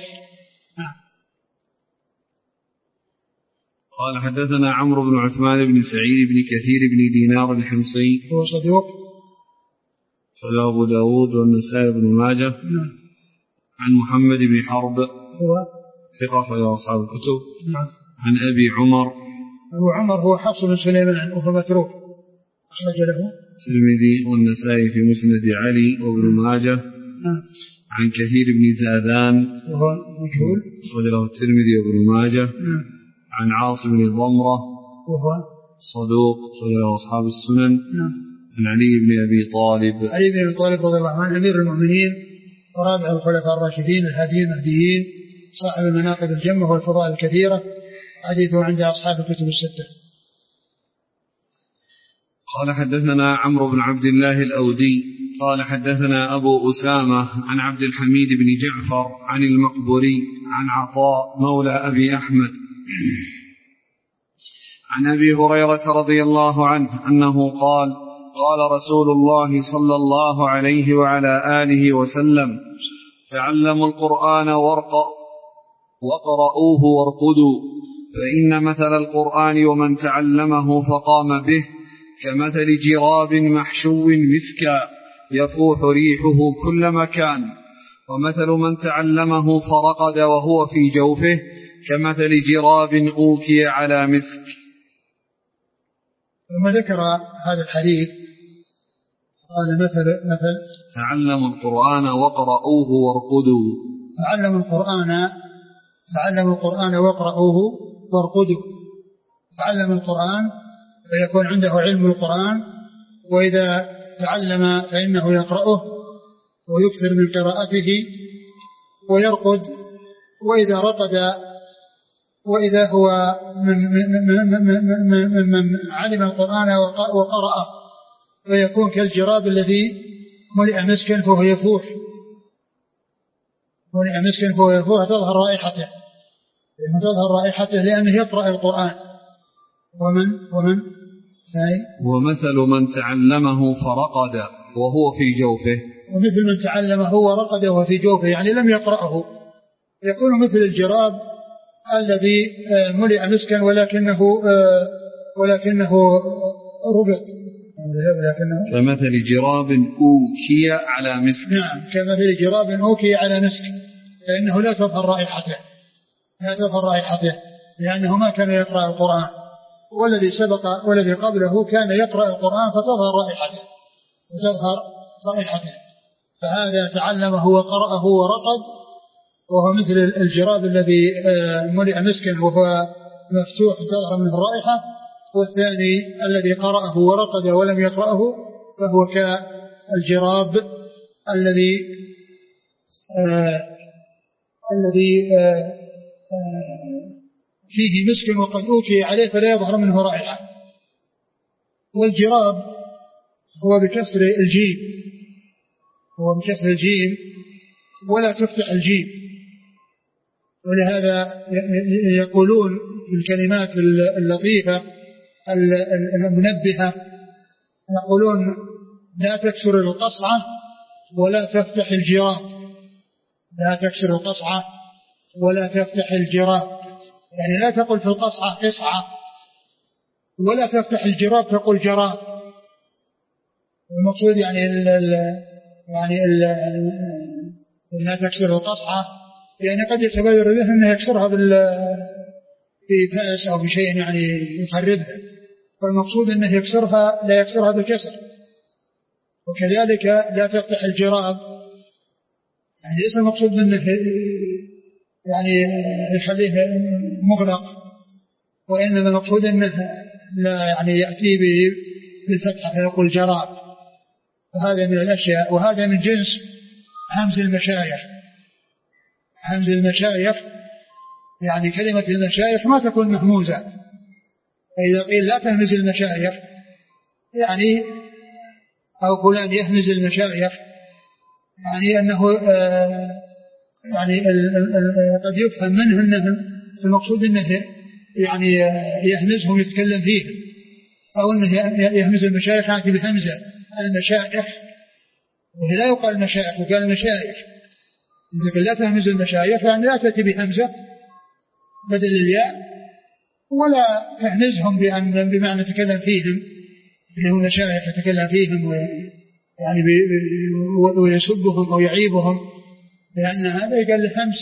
قال: حدثنا عمرو بن عثمان بن سعيد بن كثير بن دينار الحمصي هو صدوق صلى أبو داود والنسائي بن ماجه. نعم. عن محمد بن حرب هو ثقة في أصحاب الكتب. نعم. عن أبي عمر أبو عمر هو حفص بن سليمان وهو متروك أخرج له الترمذي والنسائي في مسند علي وابن ماجه. نعم. عن كثير بن زاذان وهو مجهول أخرج له الترمذي وابن ماجه. نعم. عن عاصم بن ضمرة وهو صدوق أخرج له أصحاب السنن. نعم. عن علي بن أبي طالب علي بن أبي طالب رضي الله عنه أمير المؤمنين ورابع الخلفاء الراشدين الهاديين المهديين صاحب المناقب الجمة والفضائل الكثيرة، حديثه عند أصحاب الكتب الستة. قال: حدثنا عمرو بن عبد الله الأودي قال: حدثنا أبو أسامة عن عبد الحميد بن جعفر عن المقبوري عن عطاء مولى أبي أحمد عن أبي هريرة رضي الله عنه أنه قال: قال رسول الله صلى الله عليه وعلى آله وسلم: تعلموا القرآن وقرؤوه وارقدوا، فإن مثل القرآن ومن تعلمه فقام به كمثل جراب محشو مسكا يفوح ريحه كل مكان، ومثل من تعلمه فرقد وهو في جوفه كمثل جراب أوكي على مسك. ثم ذكر هذا الحديث قال: مثل مثل تعلموا القرآن وقرؤوه وارقدوا. تعلموا القرآن تعلموا القرآن وقرؤوه وارقدوا. تعلم القرآن فيكون عنده علم القرآن، وإذا تعلم فإنه يقرأه ويكثر من قراءته ويرقد، وإذا رقد وإذا هو من, من, من, من, من علم القرآن وقرأه فيكون كالجراب الذي ملئ مسكا فهو يفوح ملئ مسكا فهو يفوح تظهر رائحته تظهر رائحته لأنه يقرأ القرآن. ومن ومن ومثل من تعلمه فرقد وهو في جوفه ومثل من تعلمه ورقد وهو في جوفه، يعني لم يقرأه، يكون مثل الجراب الذي ملئ مسكا ولكنه ولكنه ربط، كمثل جراب أوكي على مسك. نعم، كمثل جراب أوكي على مسك، فإنه لا تظهر رائحته لا تظهر رائحته لأنه ما كان يقرأ القرآن، والذي سبق والذي قبله كان يقرأ القرآن فتظهر رائحته وتظهر رائحته فهذا تعلمه وقرأه ورقد وهو مثل الجراب الذي ملئ مسكا وهو مفتوح تظهر منه الرائحة، والثاني الذي قرأه ورقد ولم يقرأه فهو كالجراب الذي آه الذي آه آه فيه مسك وقد أوكي عليه فلا يظهر منه رائحة. والجراب هو بكسر الجيم هو بكسر الجيم ولا تفتح الجيم، ولهذا يقولون في الكلمات اللطيفة المنبهة يقولون: لا تكسر القصعة ولا تفتح الجراب لا تكسر القصعة ولا تفتح الجراب، يعني لا تقل في القصعة قصعة ولا تفتح الجراب تقول جراب. المقصود يعني ال ال يعني ال لا تكسر القصعة، يعني قد يتبادر ذهن أنه يكسرها بفأس أو بشيء يعني يخربها، فالمقصود أنه يكسرها لا يكسرها بالكسر. وكذلك لا تفتح الجراب، يعني ليس المقصود منه يعني يخليه مغلق، وإنما المقصود أنه لا يعني يأتي به بالفتح فيقول جراب. وهذا من الأشياء، وهذا من جنس همز المشايخ. همز المشايخ يعني كلمة المشايخ ما تكون مهموزة، فإذا قيل لا تهمز المشايخ يعني أو فلان يهمز المشايخ يعني أنه آه يعني ال ال ال قد يفهم منه أنه المقصود أنه يعني يهمزهم يتكلم فيهم، أو أنه يهمز المشايخ يعني بهمزة المشايخ، ولا يقال المشايخ وقال المشايخ. إذا قل لا تهمز المشايخ يعني لا تأتي بهمزة بدل الياء، ولا تهمزهم بأن بمعنى تكلم فيهم اللي هو المشايخ يتكلم فيهم يعني ويسبهم أو يعيبهم، لأن هذا يقال لهمس.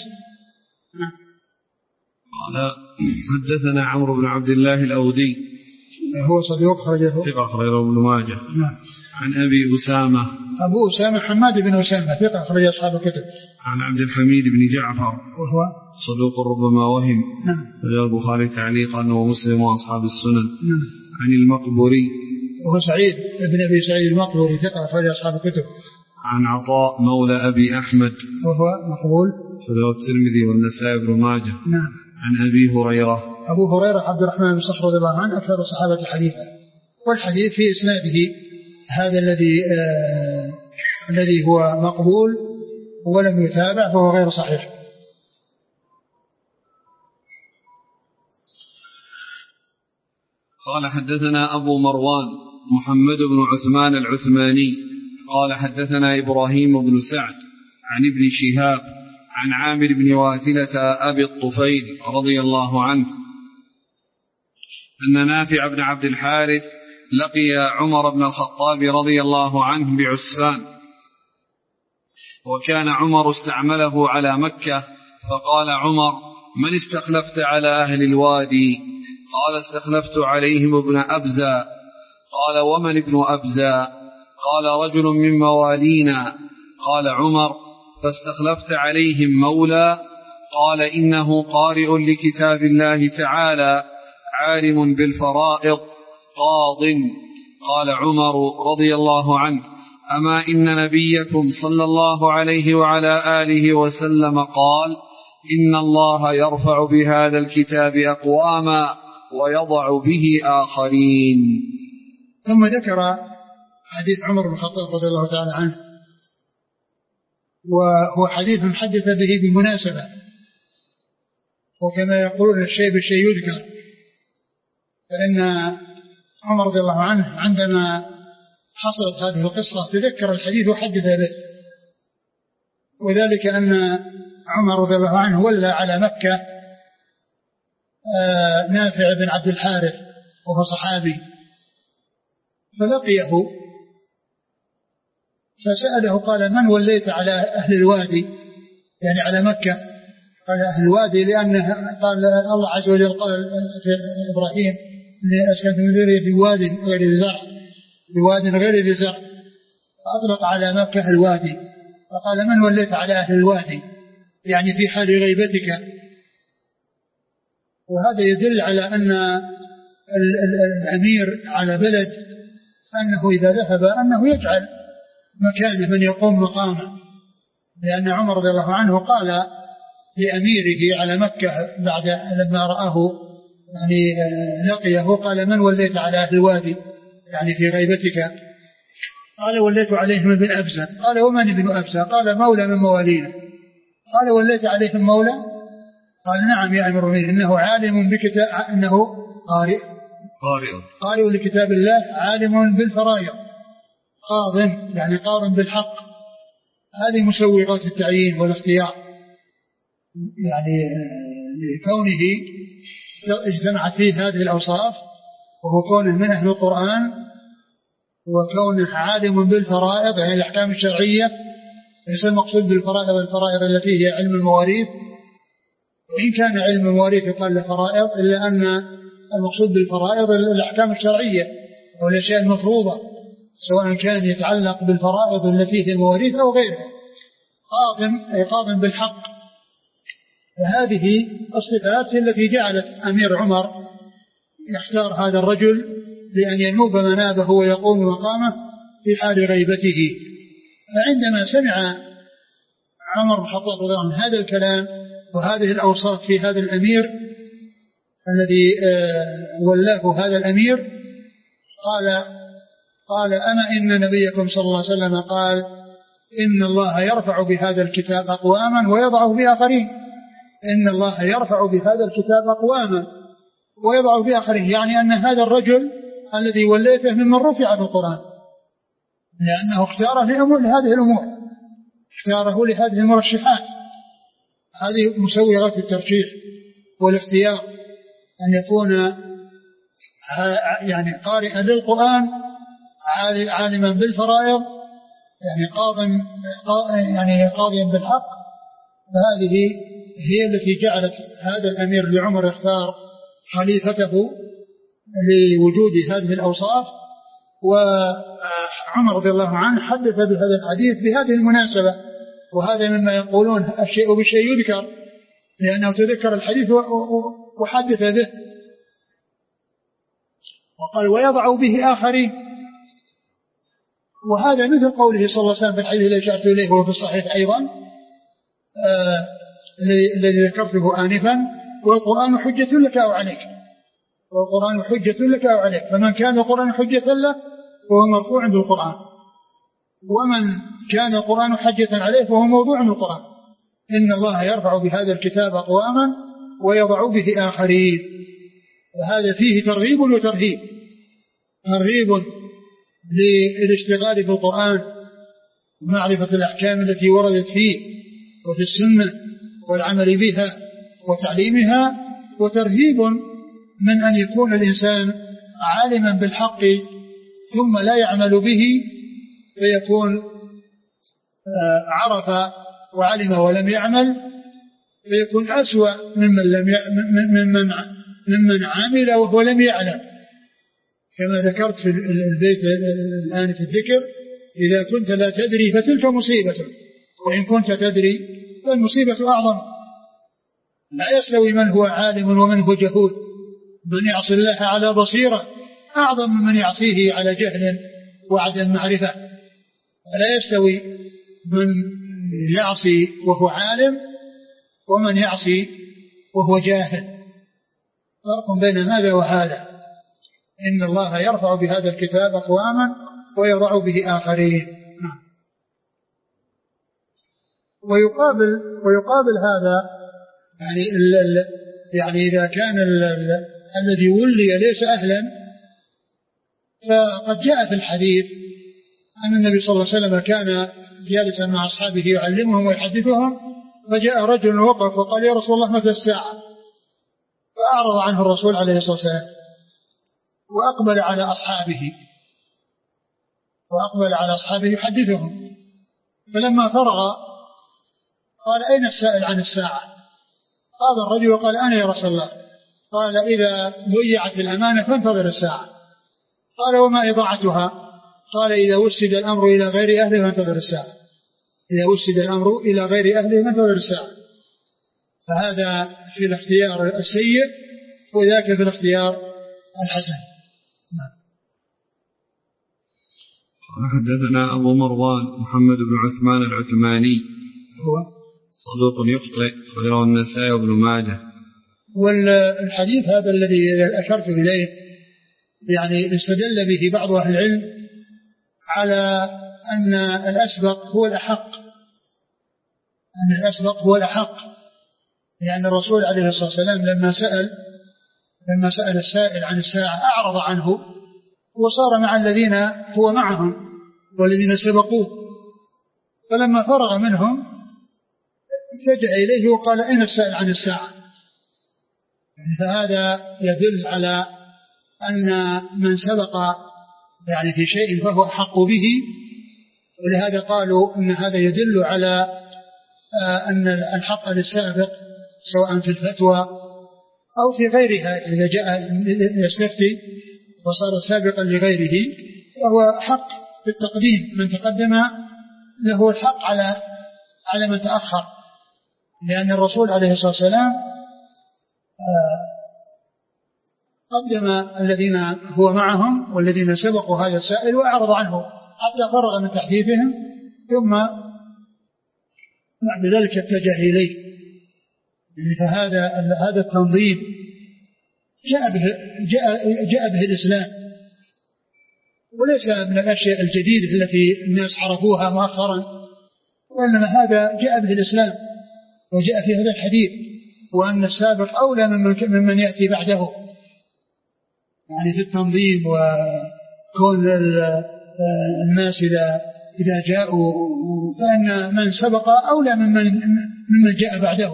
قال: حدثنا عمرو بن عبد الله الأودي هو صديق خرجه ثقة أخرجه ابن ماجه. نعم. عن أبي أسامة أبو أسامة حماد بن أسامة ثقة أخرج أصحاب الكتب. عن عبد الحميد بن جعفر وهو صدوق ربما وهم. نعم. رواه البخاري تعليقا ومسلم وأصحاب السنن. نعم. عن المقبري وهو سعيد بن أبي سعيد المقبري ثقة أخرج أصحاب الكتب. عن عطاء مولى أبي أحمد وهو مقبول رواه الترمذي والنسائي بن ماجه. نعم. عن أبي هريرة أبو هريرة عبد الرحمن بن صخر رضي الله عنه أكثر الصحابة حديثا، والحديث في إسناده هذا الذي آه الذي هو مقبول ولم يتابع فهو غير صحيح. قال: حدثنا أبو مروان محمد بن عثمان العثماني قال حدثنا إبراهيم بن سعد عن ابن شهاب عن عامر بن واثلة أبي الطفيل رضي الله عنه أن نافع بن عبد الحارث لقي عمر بن الخطاب رضي الله عنه بعسفان، وكان عمر استعمله على مكة، فقال عمر: من استخلفت على أهل الوادي؟ قال: استخلفت عليهم ابن أبزة. قال: ومن ابن أبزة؟ قال: رجل من موالينا. قال عمر: فاستخلفت عليهم مولى؟ قال: إنه قارئ لكتاب الله تعالى، عالم بالفرائض، قاض. قال عمر رضي الله عنه: أما إن نبيكم صلى الله عليه وعلى آله وسلم قال: إن الله يرفع بهذا الكتاب أقواما ويضع به آخرين. ثم ذكر حديث عمر بن الخطاب رضي الله تعالى عنه، وهو حديث حدث به بمناسبة، وكما يقولون الشيء بالشيء يذكر، فإن عمر رضي الله عنه عندما حصلت هذه القصة تذكر الحديث وحدث به، وذلك أن عمر رضي الله عنه ولى على مكة نافع بن عبد الحارث وهو صحابي، فلقيه فسأله قال: من وليت على أهل الوادي؟ يعني على مكة. قال: أهل الوادي، لأنه قال الله عز وجل قال في إبراهيم: إني أسكنت من ذريتي في واد غير ذي زرع، في واد غير ذي زرع، فأطلق على مكة الوادي، فقال: من وليت على أهل الوادي؟ يعني في حال غيبتك. وهذا يدل على أن الأمير على بلد أنه إذا ذهب أنه يجعل مكانه من يقوم مقامه، لأن عمر رضي الله عنه قال لأميره على مكة بعد لما رآه يعني لقيه، قال: من وليت على أهل الوادي؟ يعني في غيبتك. قال: وليت عليهم ابن أبزة. قال: ومن ابن أبزة؟ قال: مولى من موالينا. قال: وليت عليهم مولى؟ قال: نعم يا أمير المؤمنين، إنه عالم بكتاب، إنه قارئ قارئ قارئ لكتاب الله، عالم بالفرائض، قاض يعني قاض بالحق. هذه مسوغات التعيين والاختيار، يعني لكونه اجتمعت فيه هذه الأوصاف، وهو كونه من أهل القرآن، وكونه عالم بالفرائض يعني الأحكام الشرعية. ليس المقصود بالفرائض الفرائض التي هي علم المواريث، وإن كان علم المواريث يقال له فرائض، إلا أن المقصود بالفرائض الأحكام الشرعية أو الأشياء المفروضة، سواء كان يتعلق بالفرائض التي هي المواريث أو غيرها. قاض أي قاض بالحق. فهذه الصفات هي التي جعلت أمير عمر يختار هذا الرجل لأن ينوب منابه ويقوم مقامه في حال غيبته. فعندما سمع عمر بن الخطاب رضي الله عنه هذا الكلام وهذه الأوصاف في هذا الأمير الذي ولاه هذا الأمير، قال قال أما إن نبيكم صلى الله عليه وسلم قال: إن الله يرفع بهذا الكتاب أقواما ويضع بآخرين. إن الله يرفع بهذا الكتاب أقواما ويضع بآخرين، يعني أن هذا الرجل الذي وليته ممن رفع بالقرآن، لأنه اختاره لهذه الأمور، اختاره لهذه المرشحات. هذه مسوغات الترشيح والاختيار، أن يكون يعني قارئا للقرآن، عالما بالفرائض، يعني قاض يعني قاضيا بالحق. فهذه هي التي جعلت هذا الأمير لعمر يختار خليفته لوجود هذه الأوصاف. وعمر رضي الله عنه حدث بهذا الحديث بهذه المناسبة، وهذا مما يقولون الشيء بالشيء يذكر، لأنه تذكر الحديث وحدث به. وقال: ويضع به آخرين. وهذا مثل قوله صلى الله عليه وسلم في الحديث الذي أشرت إليه وهو في الصحيح أيضا آه الذي ذكرته آنفا: والقرآن حجة لك أو عليك. والقرآن حجة لك أو عليك، فمن كان القرآن حجة له فهو مرفوع بالقرآن، ومن كان القرآن حجة عليه فهو موضوع بالقرآن. إن الله يرفع بهذا الكتاب أقواما ويضع به آخرين. وهذا فيه ترغيب وترهيب. ترغيب للاشتغال بالقرآن ومعرفة الأحكام التي وردت فيه وفي السنة والعمل بها وتعليمها، وترهيب من أن يكون الإنسان عالما بالحق ثم لا يعمل به فيكون عرف وعلم ولم يعمل، فيكون أسوأ ممن, لم ي... ممن... ممن عمل وهو لم يعلم، كما ذكرت في البيت الآن في الذكر: إذا كنت لا تدري فتلك مصيبة، وإن كنت تدري فالمصيبة أعظم. لا يستوي من هو عالم ومن هو جهول، من يعصي الله على بصيرة أعظم من من يعصيه على جهل وعدم معرفة. لا يستوي من يعصي وهو عالم ومن يعصي وهو جاهل، فرق بين هذا وهذا. إن الله يرفع بهذا الكتاب أقواما ويضع به آخرين. ويقابل ويقابل هذا يعني ال ال يعني إذا كان ال ال الذي ولي ليس أهلا، فقد جاء في الحديث أن النبي صلى الله عليه وسلم كان جالسا مع أصحابه يعلمهم ويحدثهم، فجاء رجل وقف وقال: يا رسول الله متى الساعة؟ فأعرض عنه الرسول عليه الصلاة والسلام وأقبل على أصحابه وأقبل على أصحابه يحدثهم. فلما فرغ قال: أين السائل عن الساعة؟ قال الرجل وقال: أنا يا رسول الله. قال: إذا ضيعت الأمانة فانتظر الساعة. قال: وما إضاعتها؟ قال: إذا وسد الأمر إلى غير أهله فانتظر الساعة. إذا وسد الأمر إلى غير أهله فانتظر الساعة. فهذا في الاختيار السيء وذاك في الاختيار الحسن. حدثنا أبو مروان محمد بن عثمان العثماني هو صدوق يخطئ، خرجه النسائي وابن ماجه. والحديث هذا الذي أشرت إليه يعني استدل به بعض أهل العلم على أن الأسبق هو الأحق، أن الأسبق هو الأحق، لأن الرسول عليه الصلاة والسلام لما سأل لما سأل السائل عن الساعة أعرض عنه وصار مع الذين هو معهم والذين سبقوه، فلما فرغ منهم اتجه إليه وقال: أين السائل عن الساعة؟ يعني فهذا يدل على أن من سبق يعني في شيء فهو أحق به، ولهذا قالوا أن هذا يدل على أن الحق للسابق سواء في الفتوى أو في غيرها. إذا جاء يستفتي وصار سابقا لغيره فهو حق بالتقديم، من تقدم له الحق على على من تأخر، لأن الرسول عليه الصلاة والسلام قدم الذين هو معهم والذين سبقوا هذا السائل وأعرض عنه حتى فرغ من تحديثهم، ثم بعد ذلك اتجه إليه. فهذا هذا التنظيم جاء به, جاء, جاء به الإسلام، وليس من الأشياء الجديدة التي الناس عرفوها مؤخرا، وإنما هذا جاء به الإسلام وجاء في هذا الحديث، وأن السابق أولى ممن يأتي بعده يعني في التنظيم، وكون الناس إذا إذا جاءوا فإن من سبق أولى ممن ممن جاء بعده.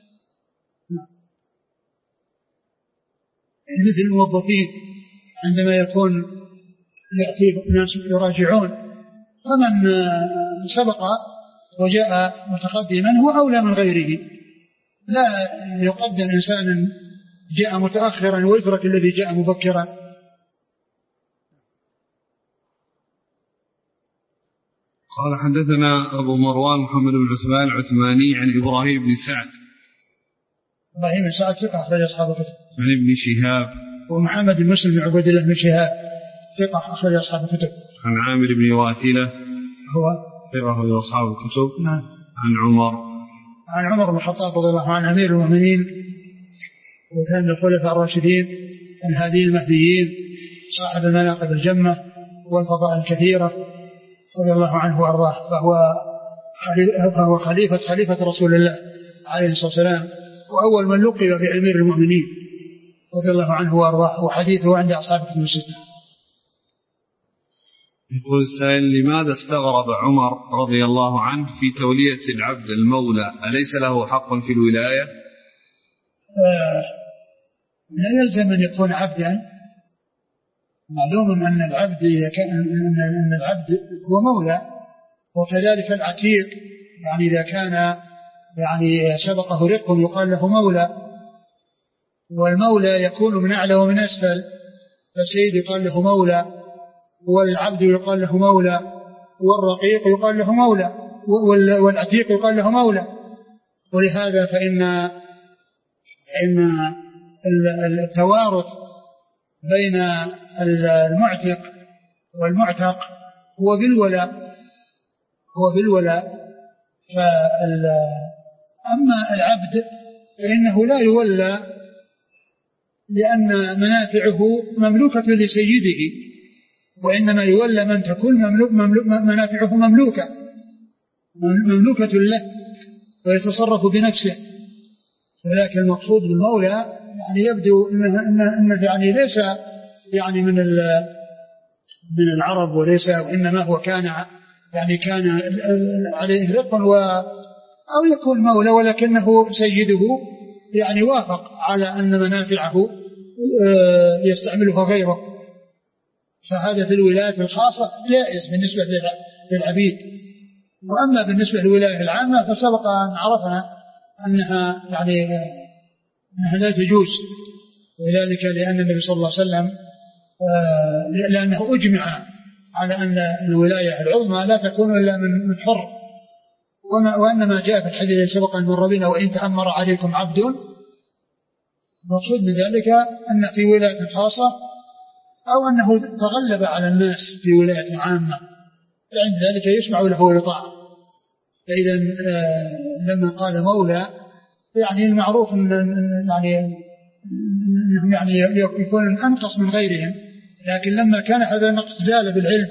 مثل الموظفين عندما يكون يأتي الناس يراجعون، فمن سبق وجاء متقدما هو أولى من غيره، لا يقدم إنسان جاء متأخرا ويترك الذي جاء مبكرا. قال: حدثنا أبو مروان محمد بن عثمان العثماني عن إبراهيم بن سعد. إبراهيم بن سعد ثقة أخرج أصحاب الكتب. عن ابن شهاب. ومحمد بن مسلم بن عبد الله بن شهاب ثقة أخرج أصحاب الكتب. عن عامر بن واثلة هو ثقة أخرج أصحاب الكتب. نعم. عن عمر عن عمر بن الخطاب رضي الله عنه أمير المؤمنين وثاني الخلفاء الراشدين الهاديين المهديين صاحب المناقب الجمة والفضائل الكثيرة رضي الله عنه وأرضاه، فهو فهو خليفة خليفة رسول الله عليه الصلاة والسلام، وأول من لقب بأمير المؤمنين رضي الله عنه وأرضاه، وحديثه عند أصحاب الكتب الستة. يقول السائل: لماذا استغرب عمر رضي الله عنه في تولية العبد المولى؟ أليس له حق في الولاية؟ آه لا يلزم أن يكون عبدا. معلوم أن العبد أن العبد هو مولى، وكذلك العتيق، يعني إذا كان يعني سبقه رق يقال له مولى، والمولى يكون من أعلى ومن أسفل، فالسيد يقال له مولى، والعبد يقال له مولى، والرقيق يقال له مولى، والعتيق يقال له مولى. ولهذا فإن إن التوارث بين المعتق والمعتق هو بالولاء هو بالولاء أما العبد فإنه لا يولى، لأن منافعه مملوكة لسيده، وإنما يولى من تكون مملوك مملوك منافعه مملوكة مملوكة له ويتصرف بنفسه. ولكن المقصود بالمولى يعني يبدو إنه, إنه يعني ليس يعني من من العرب، وليس، وإنما هو كان يعني كان عليه رق و أو يكون مولى، ولكنه سيده يعني وافق على أن منافعه يستعملها غيره، فهذا في الولايات الخاصة جائز بالنسبة للعبيد. وأما بالنسبة للولاية العامة فسبق أن عرفنا أنها يعني أنها لا تجوز، وذلك لأن النبي صلى الله عليه وسلم لأنه أجمع على أن الولاية العظمى لا تكون إلا من حر، وأنما جاء في الحديث الذي سبق أن مر بنا: وإن تأمر عليكم عبد. المقصود من ذلك أن في ولاية خاصة أو أنه تغلب على الناس في ولاية عامة، فعند ذلك يسمع له الإطاعة. فإذا لما قال مولى يعني المعروف أن يعني أنهم يعني يكون أنقص من غيرهم، لكن لما كان هذا النقص زال بالعلم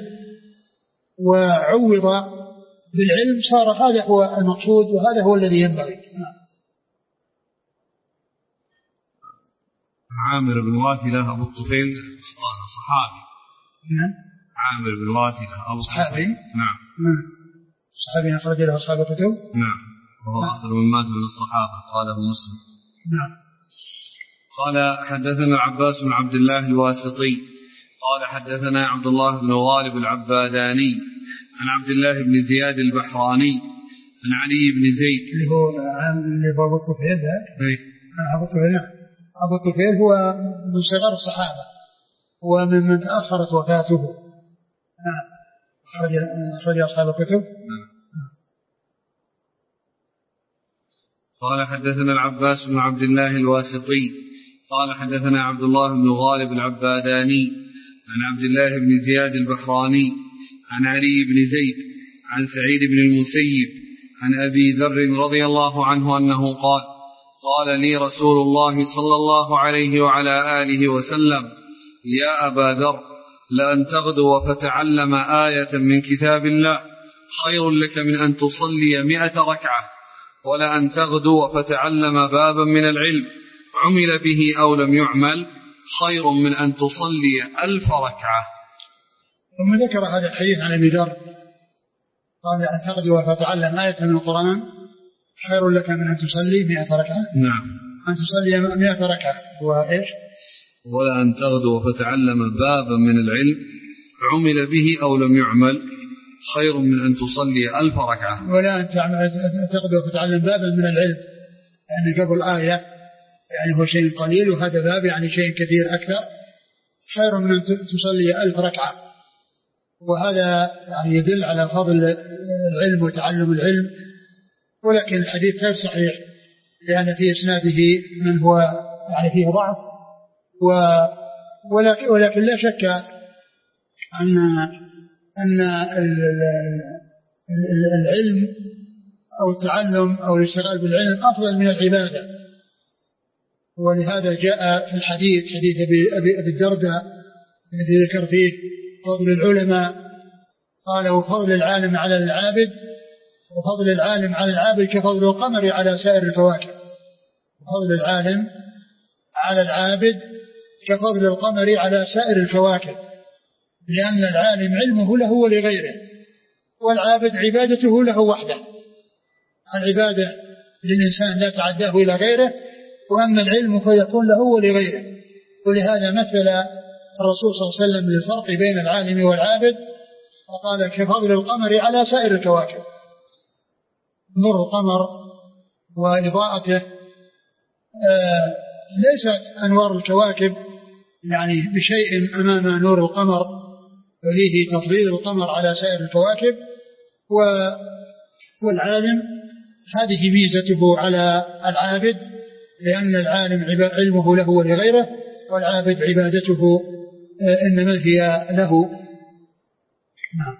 وعوض بالعلم صار هذا هو المقصود، وهذا هو الذي ينبغي. عامر بن واثلة أبو الطفيل صحابي. نعم. عامر بن واثلة أبو صحابي. نعم. نعم. صحابي أخرج له أصحاب الكتب. نعم. وهو آخر من مات من الصحابة، قاله مسلم. نعم. قال: حدثنا العباس بن عبد الله الواسطي قال حدثنا عبد الله بن غالب العباداني عن عبد الله بن زياد البحراني عن علي بن زيد اللي هو اللي هو أبو الطفيل. أبو الطفيل أبو الطفيل هو من صغار الصحابة ومن من تأخرت وفاته. أخرج أصحاب الكتب. قال: حدثنا العباس بن عبد الله الواسطي قال حدثنا عبد الله بن غالب العباداني عن عبد الله بن زياد البحراني عن علي بن زيد عن سعيد بن المسيب عن أبي ذر رضي الله عنه أنه قال: قال لي رسول الله صلى الله عليه وعلى آله وسلم: يا أبا ذر، لأن تغدو فتعلم آية من كتاب الله خير لك من أن تصلي مئة ركعة، ولأن تغدو فتعلم بابا من العلم عمل به أو لم يعمل خير من أن تصلي ألف ركعة. ثم ذكر هذا الحديث عن أبي ذر قال: أن تغدو فتعلم آية من القرآن خير لك من أن تصلي مئة ركعة. نعم. أن تصلي مئة ركعة وإيش؟ ولأن تغدو فتعلم بابا من العلم عمل به أو لم يعمل خير من أن تصلي ألف ركعة. ولا أن تغدو فتعلم بابا من العلم، يعني قبل آية يعني هو شيء قليل، وهذا باب يعني شيء كثير أكثر، خير من أن تصلي ألف ركعة. وهذا يعني يدل على فضل العلم وتعلم العلم، ولكن الحديث غير صحيح لأن في إسناده من هو يعني فيه ضعف، ولكن, ولكن لا شك أن أن العلم أو التعلم أو الاشتغال بالعلم أفضل من العبادة. ولهذا جاء في الحديث حديث أبي, أبي الدرداء الذي ذكر فيه فضل العلماء، قال: وفضل العالم على العابد وفضل العالم على العابد كفضل القمر على سائر الكواكب. وفضل العالم على العابد كفضل القمر على سائر الكواكب، لأن العالم علمه له ولغيره، والعابد عبادته له وحده. العبادة للإنسان لا تعداه إلى غيره، وأما العلم فيكون له ولغيره. ولهذا مثل الرسول صلى الله عليه وسلم للفرق بين العالم والعابد وقال كفضل القمر على سائر الكواكب. نور القمر وإضاءته آه ليست أنوار الكواكب يعني بشيء أمام نور القمر، وليه تفضيل القمر على سائر الكواكب. والعالم هذه ميزته على العابد، لأن العالم علمه له ولغيره، والعابد عبادته إنما هي له. نعم.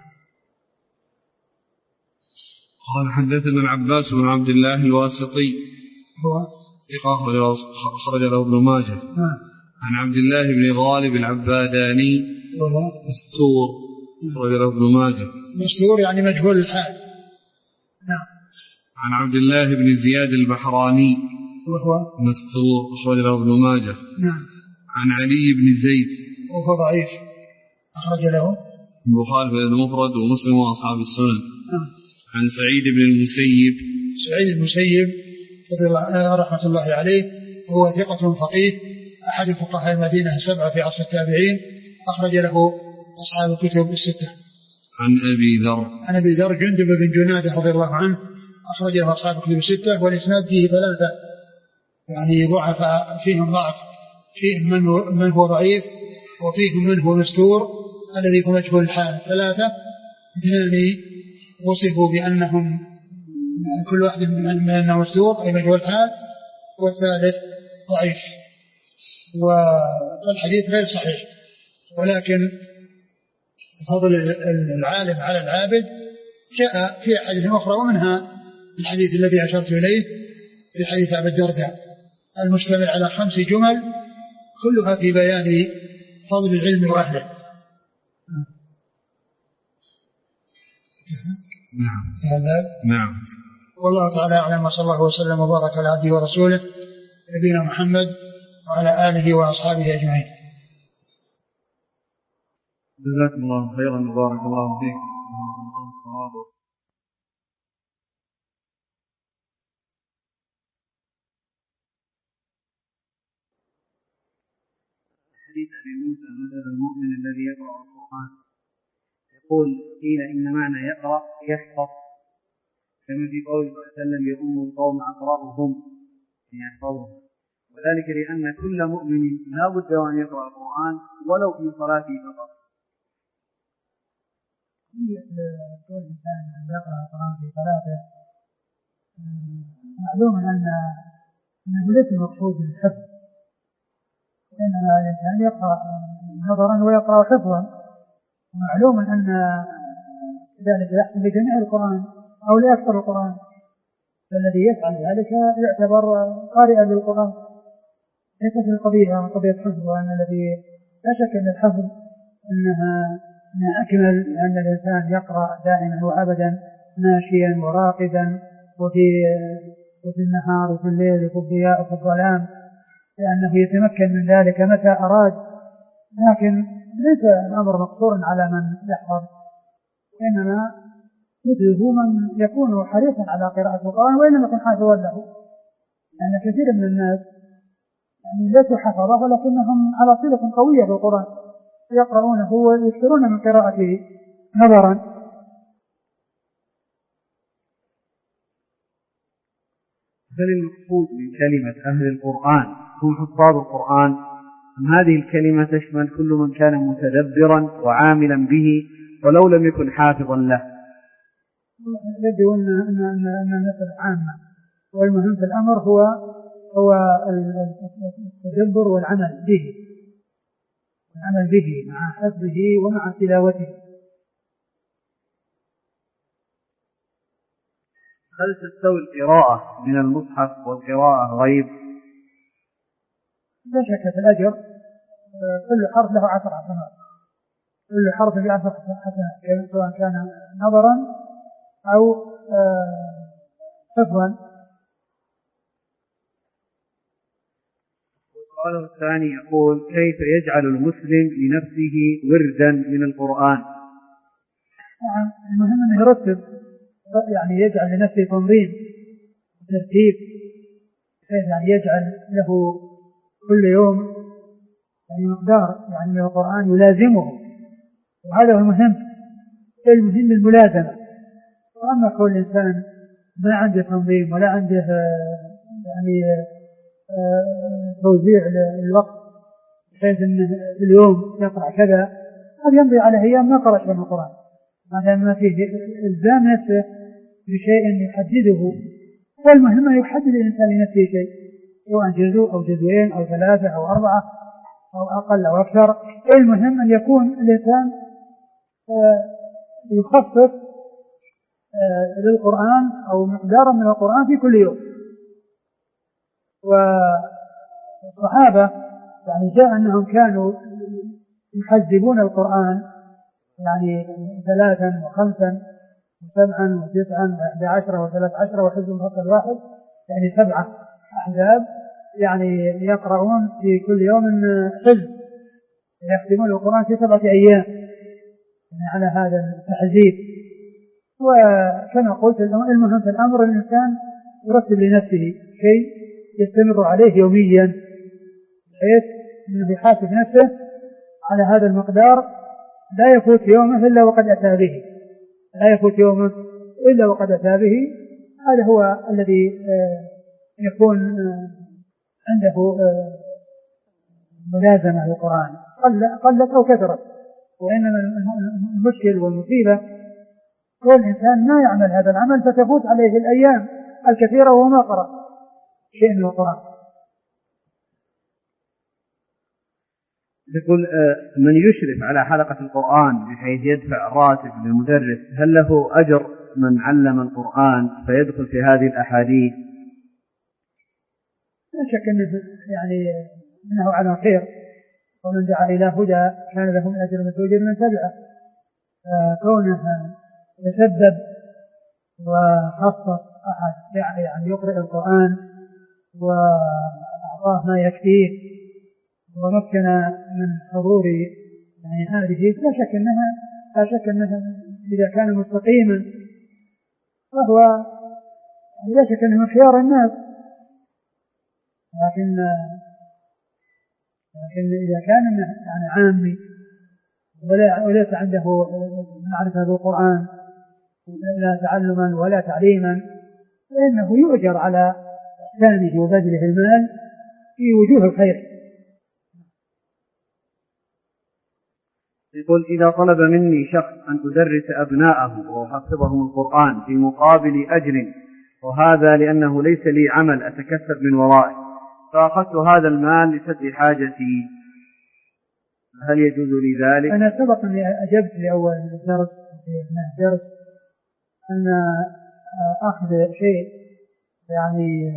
قال حدثنا العباس بن عبد الله الواسطي هو ثقة خرج له ابن ماجه. نعم. عن عبد الله بن غالب العباداني وهو مستور خرج له ابن ماجه. مستور يعني مجهول الحال. نعم. عن عبد الله بن زياد البحراني وهو مستور خرج له ابن ماجه. نعم. عن علي بن زيد وهو ضعيف أخرج له البخاري في المفرد ومسلم وأصحاب السنن. نعم. عن سعيد بن المسيب سعيد المسيب رحمة الله عليه هو ثقة فقيه أحد فقهاء المدينة السبعة في عصر التابعين، أخرج له أصحاب الكتب الستة. عن أبي ذر عن أبي ذر جندب بن جنادة رضي الله عنه أخرج له أصحاب الكتب الستة، والإسناد فيه ثلاثة يعني ضعف فيهم ضعف، فيهم من هو, من هو ضعيف، وفيهم من هو مستور الذي هو مجهول الحال. ثلاثة اثنان وصفوا بأنهم كل واحد من أنه مستور أي مجهول الحال، والثالث ضعيف. والحديث غير صحيح، ولكن فضل العالم على العابد جاء في حديث أخرى، ومنها الحديث الذي أشرت إليه في حديث أبي الدرداء المشتمل على خمس جمل كلها في بيان فضل العلم وأهله. نعم. نعم. والله تعالى أعلم، وصلى الله وسلم وبارك على عبده ورسوله نبينا محمد وعلى آله وأصحابه أجمعين. جزاكم الله خيرا وبارك الله فيك. حديث أبي موسى مثل المؤمن الذي يقرأ القرآن، يقول قيل إن معنى يقرأ يحفظ، كما في قول صلى الله عليه وسلم يؤم القوم أقرأهم يحفظهم، وذلك لأن كل مؤمن لا بد أن يقرأ القرآن ولو في صلاته فقط. كل إنسان يقرأ القرآن في صلاته معلوم أن أنه ليس المقصود الحفظ، إنما الإنسان يقرأ نظرا ويقرأ حفظا، ومعلوم أن ذلك يحصل لجميع القرآن أو لأكثر القرآن، فالذي يفعل ذلك يعتبر قارئا للقرآن، ليست القضية قضية حفظ. وأن الذي لا شك أن الحفظ أنها أكمل، أن الإنسان يقرأ دائما وأبدا ماشيا وراقدا وفي وفي النهار وفي الليل وفي الضياء وفي الظلام، لأنه يتمكن من ذلك متى أراد. لكن ليس الأمر مقصورا على من يحفظ، إنما مثله من يكون حريصا على قراءة القرآن وإنما يكون حافظا له، لأن كثير من الناس يعني ليسوا حفظه ولكنهم على صلة قوية بالقرآن، يقرؤونه ويكثرون من قراءته نظرا. هل المقصود من كلمة أهل القرآن هم حفاظ القرآن، أم هذه الكلمة تشمل كل من كان متدبرا وعاملا به ولو لم يكن حافظا له؟ يبدو أن أن المسألة عامة، والمهم في الأمر هو هو التدبر والعمل به، العمل به مع حفظه ومع تلاوته. هل تستوي القراءة من المصحف والقراءة غيب؟ لا شك في الأجر، كل حرف له عشر حسنات، كل حرف له عشر حسنات سواء كان نظرا أو حفظا. السؤال الثاني يقول: كيف يجعل المسلم لنفسه وردا من القرآن؟ نعم، المهم أنه يرتب، يعني يجعل لنفسه تنظيم ترتيب، يعني يجعل له كل يوم يعني مقدار يعني من القرآن يلازمه، وهذا هو المهم. المهم الملازمة. وأما كل إنسان ما عنده تنظيم ولا عنده يعني توزيع الوقت بحيث أنه اليوم يقرأ كذا، قد يمضي على أيام ما قرأ من القرآن، هذا ما فيه إلزام نفسه بشيء يحدده. والمهم أن يحدد الإنسان لنفسه شيء، سواء جزء أو جزئين أو ثلاثة أو أربعة أو أقل أو أكثر. المهم أن يكون الإنسان يخصص للقرآن أو مقدارا من القرآن في كل يوم. والصحابة يعني جاء أنهم كانوا يحذبون القرآن يعني ثلاثا وخمسا وسبعا وتسعا وإحدى عشرة وثلاث عشرة وحزب مفصل واحد، يعني سبعة أحزاب يعني يقرؤون في كل يوم حزب، يختمون القرآن في سبعة أيام يعني على هذا التحذيب. وكما قلت المهم في الأمر الإنسان يرتب لنفسه شيء يستمر عليه يوميا، بحيث أنه يحاسب نفسه على هذا المقدار، لا يفوت يومه إلا وقد أتى به، لا يفوت يومه إلا وقد أتى به. هذا هو الذي يكون عنده ملازمة للقرآن قلت أو كثرت. وإنما المشكل والمصيبة هو الإنسان ما يعمل هذا العمل فتفوت عليه الأيام الكثيرة وهو ما قرأ شيء من القرآن. يقول: من يشرف على حلقة القرآن بحيث يدفع راتب للمدرس، هل له أجر من علم القرآن فيدخل في هذه الأحاديث؟ لا شك أنه يعني أنه على خير، ومن دعا إلى هدى كان له من أجر مثل أجر من تبعه. كونه يسبب وخصص أحد يعني يقرأ القرآن وأعطاه ما يكفيه ومكن من حضور يعني هذه، لا شك أنها لا شك أنها إذا كان مستقيما فهو لا شك أنه من خيار الناس. لكن لكن إذا كان يعني عامي ولا وليس عنده معرفة بالقرآن لا تعلما ولا تعليما، فإنه يؤجر على إحسانه وبذله المال في وجوه الخير. يقول: إذا طلب مني شخص أن أدرس أبناءه وأحفظهم القرآن في مقابل أجر، وهذا لأنه ليس لي عمل أتكسب من ورائه، فأخذت هذا المال لسد حاجتي، هل يجوز لي ذلك؟ أنا سبق أني أجبت لأول الدرس في الدرس أن أخذ شيء يعني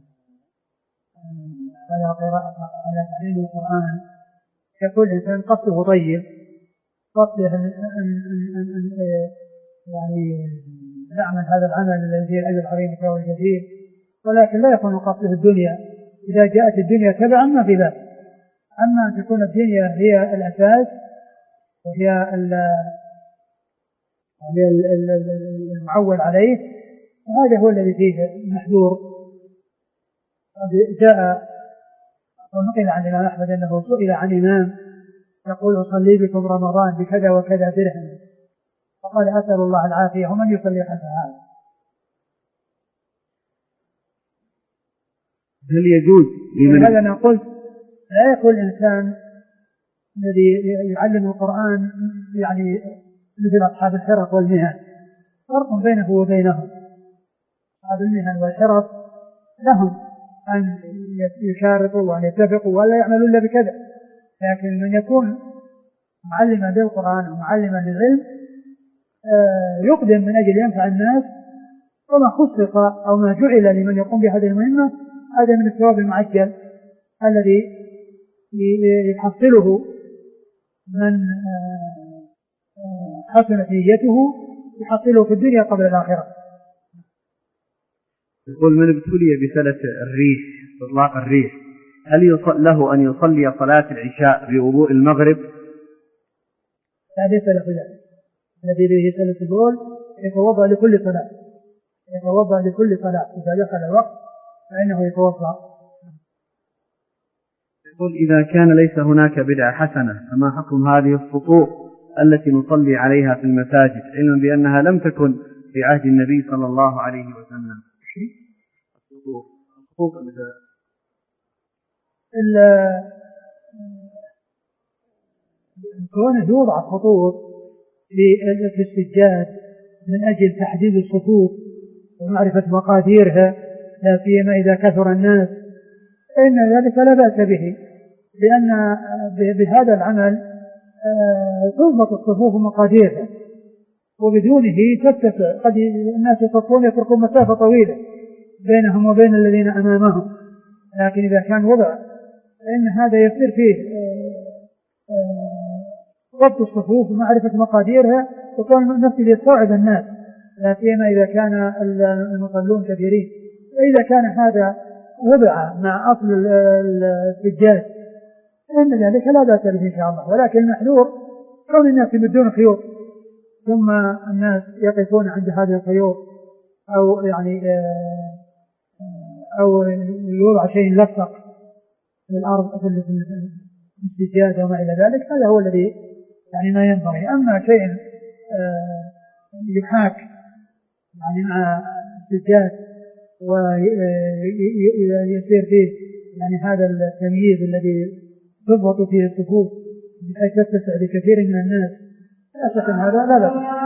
على قراءة على تعليم القرآن يقول الإنسان قصده طيب، قصده أن يعني يعمل هذا العمل الذي فيه الأجر العظيم والجزيل، ولكن لا يكون قصده الدنيا. إذا جاءت الدنيا تبعا ما في بأس، أما أن تكون الدنيا هي الأساس وهي المعول عليه، هذا هو الذي فيه محذور. جاء ونقل عن الإمام أحمد أنه سئل عن إمام يقول: أصلي بكم رمضان بكذا وكذا درهم، فقال: أسأل الله العافية، ومن يصلي خلف هذا؟ هل يجوز لمن هذا أنا قلت لا يكون الإنسان الذي يعلم القرآن يعني مثل أصحاب الحرف والمهن، فرق بينه وبينهم. أصحاب المهن والحرف لهم أن يشاركوا وأن يتفقوا ولا يعملوا إلا بكذا، لكن من يكون معلما للقرآن ومعلما للعلم يقدم من أجل ينفع الناس، وما خصص أو ما جعل لمن يقوم بهذه المهمة هذا من الثواب المعجل الذي يحصله من حسنت نيته، يحصله في الدنيا قبل الآخرة. يقول: من ابتلي بسلس الريح، إطلاق الريح، هل له أن يصلي صلاة العشاء بوضوء المغرب؟ لا ليس له ذلك. الذي به سلة البول يتوضأ لكل صلاة، يتوضأ لكل صلاة إذا دخل الوقت فإنه يتوضأ. يقول إذا كان ليس هناك بدعة حسنة فما حكم هذه الصفوف التي نصلي عليها في المساجد علما بأنها لم تكن في عهد النبي صلى الله عليه وسلم؟ الصفوف الصفوف كونه يوضع خطوط في السجاد من أجل تحديد الصفوف ومعرفة مقاديرها، لا سيما إذا كثر الناس، فإن ذلك لا بأس به، لأن بهذا العمل تضبط الصفوف ومقاديرها، وبدونه تتسع. قد الناس يصفون يتركون مسافة طويلة بينهم وبين الذين أمامهم، لكن إذا كان وضع فإن هذا يصير فيه ضبط الصفوف ومعرفة مقاديرها، وكون النفس يستوعب الناس، لا سيما إذا كان المصلون كثيرين. فإذا كان هذا وضع مع أصل السجاد فإن ذلك لا بأس به إن شاء الله، ولكن المحذور كون الناس يمدون خيوط ثم الناس يقفون عند هذه الخيوط، أو يعني أو يوضع شيء لصق في الأرض في السجاد وما إلى ذلك، هذا هو الذي يعني ما ينبغي. أما شيء يحاك يعني مع السجاد ويصير فيه يعني هذا التمييز الذي تضبط فيه الصفوف بحيث تتسع لكثير من الناس، لا شك أن هذا لا بأس.